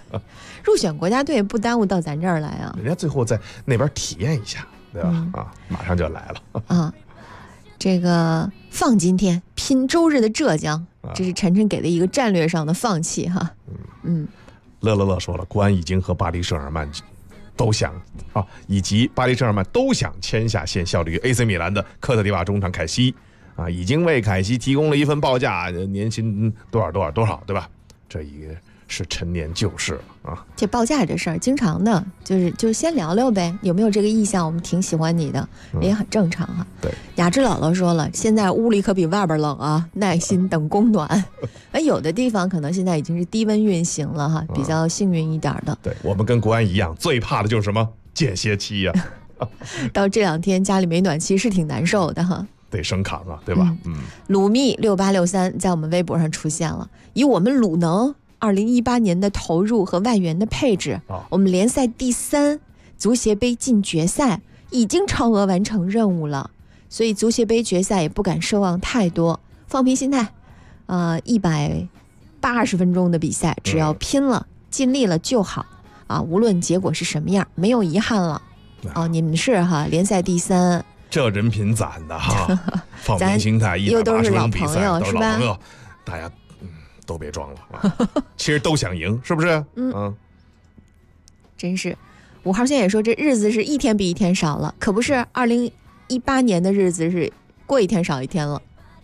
入选国家队不耽误到咱这儿来啊。 人家最后在那边体验一下，对吧？马上就要来了啊。这个放今天拼周日的浙江，这是晨晨给的一个战略上的放弃哈。 乐说了，国安已经和巴黎圣日耳曼都想以及巴黎圣日耳曼都想签下现效力于 AC 米兰的科特迪瓦中场凯西已经为凯西提供了一份报价，年薪多少，对吧？这一个是陈年旧事了这报价这事儿经常的，就是先聊聊呗，有没有这个意向？我们挺喜欢你的，也很正常哈。 对， 雅芝姥姥说了，现在屋里可比外边冷啊，耐心等供暖。有的地方可能现在已经是低温运行了哈，比较幸运一点的。 对，我们跟国安一样，最怕的就是什么间歇期呀。 到这2天家里没暖气是挺难受的哈。 得生扛啊，对吧？ 鲁密6863在我们微博上出现了，以我们鲁能2018年的投入和外援的配置，我们联赛第3，足协杯进决赛已经超额完成任务了，所以足协杯决赛也不敢奢望太多，放平心态，180分钟的比赛，只要拼了，尽力了就好无论结果是什么样，没有遗憾了。你们是联赛第3。 这人品攒的哈，放平心态，180分钟比赛都是老朋友，大家都别装了其实都想赢，是不是？ 真是。5号线也说，这日子是一天比一天少了，可不是2018年的日子是过一天少一天了。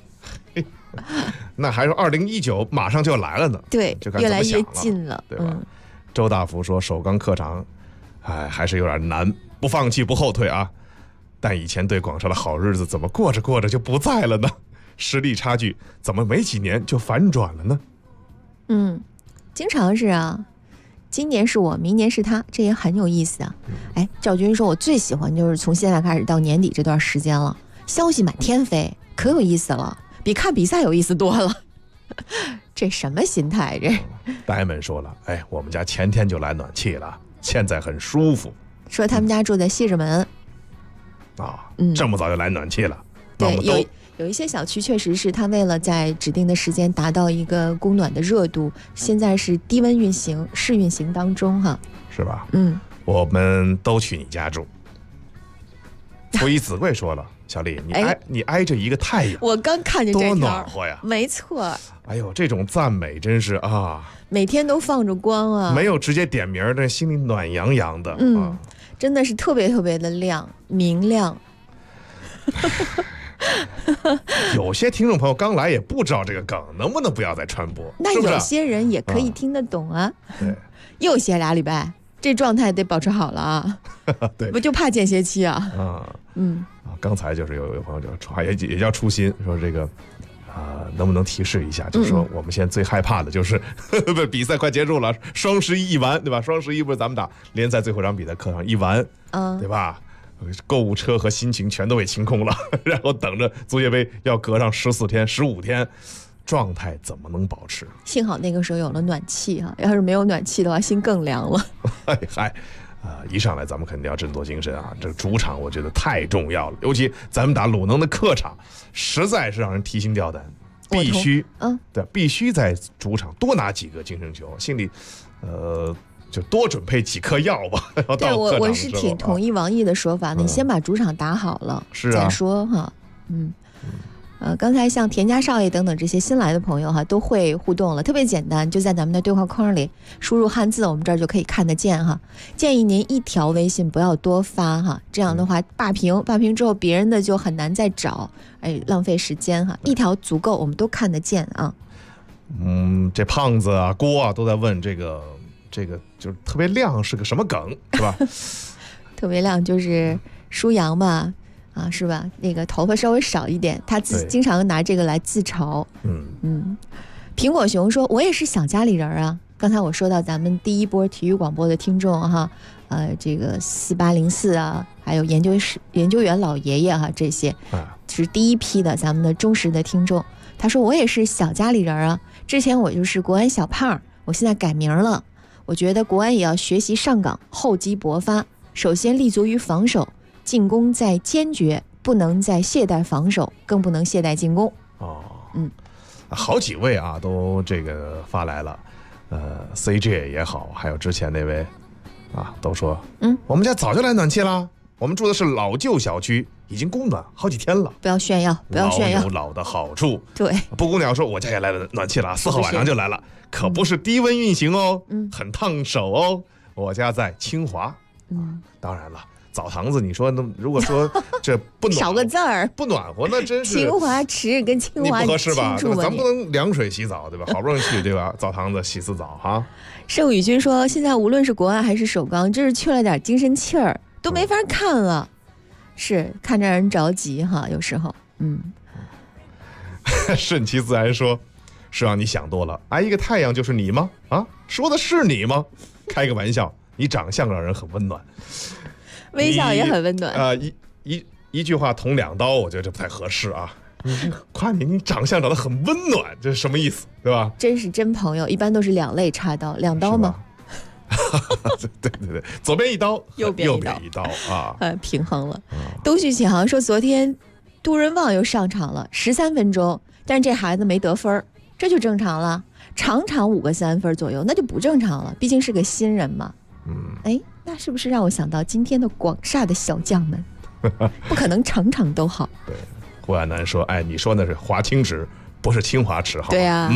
那还是2019马上就要来了呢， 对，越来越近了， 对吧？周大福说，首钢客场，还是有点难，不放弃不后退啊。但以前对广州的好日子怎么过着过着就不在了呢？实力差距怎么没几年就反转了呢？ 经常是今年是我，明年是他，这也很有意思啊。赵军说，我最喜欢就是从现在开始到年底这段时间了，消息满天飞，可有意思了，比看比赛有意思多了。这什么心态这？ 白门说了，我们家前天就来暖气了，现在很舒服。 说他们家住在西直门。 这么早就来暖气了。 对，有一些小区确实是他为了在指定的时间达到一个供暖的热度，现在是低温运行试运行当中哈， 是吧？我们都去你家住。溥仪子贵说了，小丽，你挨着一个太阳， 我刚看见这条， 多暖和呀！ 没错。 哎呦，这种赞美真是每天都放着光没有直接点名，但心里暖洋洋的。 真的是特别特别的亮，明亮。 有些听众朋友刚来也不知道这个梗，能不能不要再传播？ 那有些人也可以听得懂对， 又歇2礼拜，这状态得保持好了对， 不就怕间歇期刚才就是有朋友就也叫初心，说这个能不能提示一下？就是说我们现在最害怕的就是比赛快结束了，双11一完，对吧？双11不是咱们打联赛最后一场比赛，客场一完，对吧？购物车和心情全都被清空了，然后等着足协杯要隔上14天、15天，状态怎么能保持？ 幸好那个时候有了暖气要是没有暖气的话，心更凉了。 一上来咱们肯定要振作精神这个主场我觉得太重要了，尤其咱们打鲁能的客场，实在是让人提心吊胆，必须必须在主场多拿几个净胜球，心里就多准备几颗药吧。 对，我是挺同意王毅的说法，你先把主场打好了再说哈。刚才像田家少爷等等这些新来的朋友都会互动了，特别简单，就在咱们的对话框里输入汉字，我们这儿就可以看得见建议您1条微信不要多发这样的话霸屏之后别人的就很难再找，浪费时间1条足够，我们都看得见这胖子郭都在问这个就是特别亮是个什么梗，是吧？ 特别亮就是舒阳吧。是吧？那个头发稍微少一点，他经常拿这个来自嘲。苹果熊说：“我也是小家里人刚才我说到咱们第一波体育广播的听众这个4804还有研究员老爷爷这些是第一批的咱们的忠实的听众。他说我也是小家里人之前我就是国安小胖，我现在改名了。我觉得国安也要学习上岗，厚积薄发，首先立足于防守。”进攻在坚决，不能再懈怠防守，更不能懈怠进攻。 好几位都这个发来了， CJ 也好，还有之前那位啊，都说我们家早就来暖气了，我们住的是老旧小区，已经供暖好几天了。 不要炫耀，不要炫耀， 老有老的好处。 对， 布谷鸟说我家也来了暖气了，4号晚上就来了，可不是低温运行哦，很烫手哦。我家在清华，当然了。澡堂子，你说那如果说这不暖少个字儿不暖和，那真是清华池跟清华你不合适吧？咱不能能凉水洗澡对吧？好不容易去对吧？澡堂子洗次澡哈。 盛宇军说，现在无论是国安还是首钢，就是缺了点精神气儿，都没法看了，是看着让人着急哈，有时候顺其自然说，是让你想多了。一个太阳就是你吗？啊，说的是你吗？开个玩笑，你长相让人很温暖。 微笑也很温暖。 一句话捅2刀，我觉得这不太合适啊。夸你长相长得很温暖，这是什么意思，对吧？ 真是真朋友，一般都是2肋插刀，2刀吗？ 对，左边1刀，右边一刀啊， 平衡了。东旭启航说，昨天杜润旺又上场了13分钟，但是这孩子没得分，这就正常了。场5个3分左右，那就不正常了，毕竟是个新人嘛。那是不是让我想到今天的广厦的小将们？不可能场都好。 对，胡亚楠说：“你说那是华清池，不是清华池，好。” 对啊，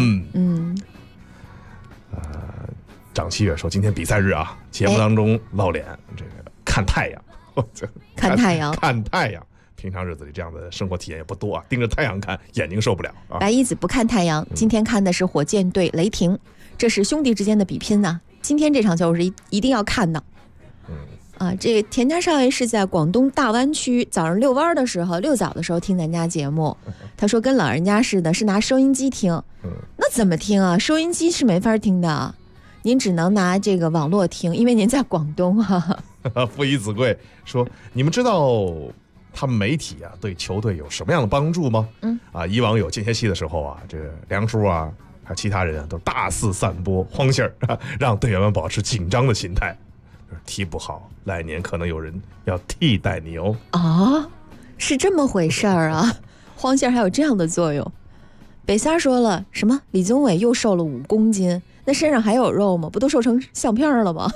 张七月说：“今天比赛日啊，节目当中露脸，这个看太阳， 看太阳， 看太阳。平常日子里这样的生活体验也不多啊，盯着太阳看，眼睛受不了啊。” 白衣子不看太阳，今天看的是火箭对雷霆，这是兄弟之间的比拼呐。今天这场球是一定要看的。这个田家少爷是在广东大湾区早上遛弯的时候，遛早的时候听咱家节目，他说跟老人家似的，是拿收音机听。那怎么听啊？收音机是没法听的，您只能拿这个网络听，因为您在广东啊。 父以子贵说，你们知道他们媒体啊对球队有什么样的帮助吗？以往有间歇期的时候啊，这个梁叔啊还有其他人啊都大肆散播荒信儿，让队员们保持紧张的心态。踢不好，来年可能有人要替代你哦。 是这么回事儿啊？荒信还有这样的作用？北三说了，什么李宗伟又瘦了5公斤，那身上还有肉吗？不都瘦成相片了吗？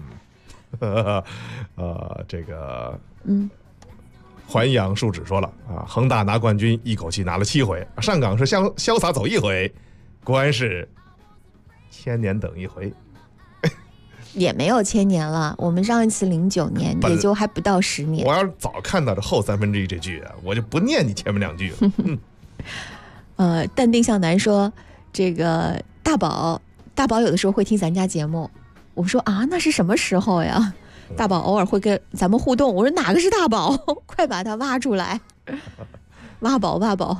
这个环阳树脂说了啊，恒大拿冠军一口气拿了7回，上港是潇洒走1回，国安是1000年等1回。 也没有1000年了，我们上一次09年，也就还不到10年。 我要是早看到这后1/3这句啊，我就不念你前面2句了。淡定向南说，这个大宝有的时候会听咱家节目，我说那是什么时候呀？大宝偶尔会跟咱们互动，我说哪个是大宝？快把他挖出来，挖宝。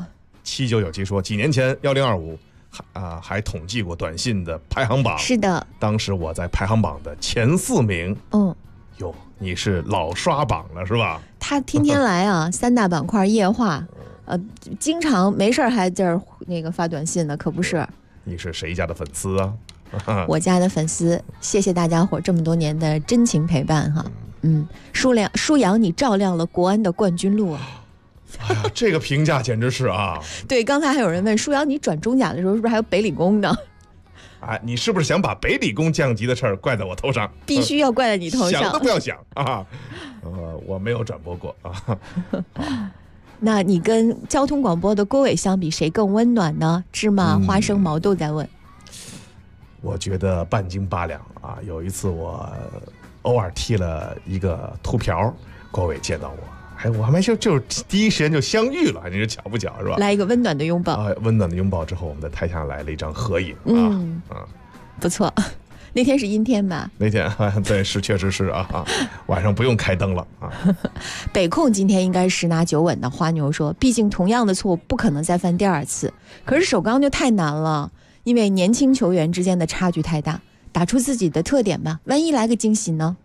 7997说，几年前1025。还统计过短信的排行榜， 是的， 当时我在排行榜的前4名。哟，你是老刷榜了是吧？ 他天天来啊，3大板块夜话，经常没事还在这那个发短信呢，可不是？ 你是谁家的粉丝啊？ 我家的粉丝，谢谢大家伙这么多年的真情陪伴哈。舒阳，你照亮了国安的冠军路啊！ 这个评价简直是啊！ 对，刚才还有人问舒阳，你转中甲的时候是不是还有北理工呢？ 你是不是想把北理工降级的事儿怪在我头上？ 必须要怪在你头上， 想都不要想啊！我没有转播过啊。 那你跟交通广播的郭伟相比，谁更温暖呢？芝麻、花生、毛豆在问。 我觉得半斤8两啊！有一次我偶尔剃了一个秃瓢，郭伟见到我。我还没就是第一时间就相遇了，你说巧不巧是吧？ 来一个温暖的拥抱温暖的拥抱之后，我们在台下来了一张合影不错。那天是阴天吧？ 那天对，确实是啊，晚上不用开灯了啊。 北控今天应该是拿9稳的。花牛说，毕竟同样的错误不可能再犯第2次，可是首钢就太难了，因为年轻球员之间的差距太大，打出自己的特点吧，万一来个惊喜呢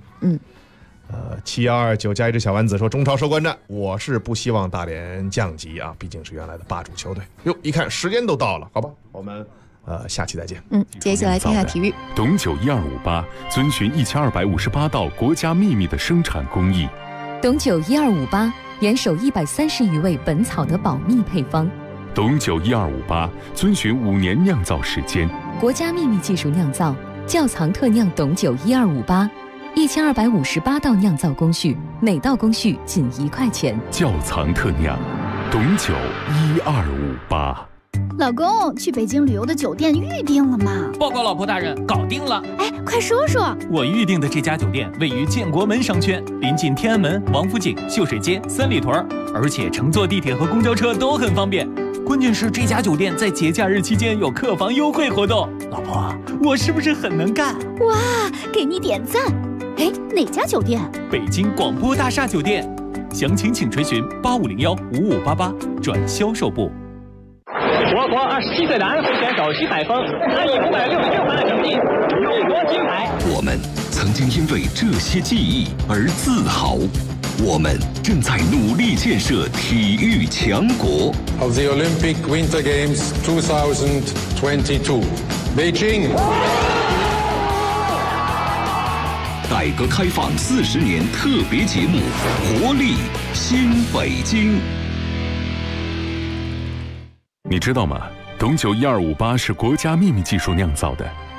7129加一只小丸子说，中超收官战，我是不希望大连降级啊，毕竟是原来的霸主球队。一看时间都到了，好吧，我们下期再见。 接下来天下体育。 董九1258遵循1258道国家秘密的生产工艺。 董九1258严守130余味本草的保密配方， 董酒12588，遵循5年酿造时间。 国家秘密技术酿造，窖藏特酿董酒1258，1258道酿造工序，每道工序仅1块钱。 窖藏特酿，董酒1258。 老公，去北京旅游的酒店预定了吗？ 报告老婆大人，搞定了。 哎，快说说。 我预定的这家酒店位于建国门商圈，临近天安门、王府井、秀水街、三里屯，而且乘坐地铁和公交车都很方便。关键是这家酒店在节假日期间有客房优惠活动。老婆，我是不是很能干？ 哇，给你点赞。哎，哪家酒店？ 北京广播大厦酒店。详情请垂询85015588转销售部。 我国27岁的安徽选手徐海峰，他以566分的成绩荣夺金牌。 我们曾经因为这些记忆而自豪，我们正在努力建设体育强国。 Of the Olympic Winter Games 2022, Beijing. 改革开放40年特别节目，活力新北京。 你知道吗？董酒1258是国家秘密技术酿造的。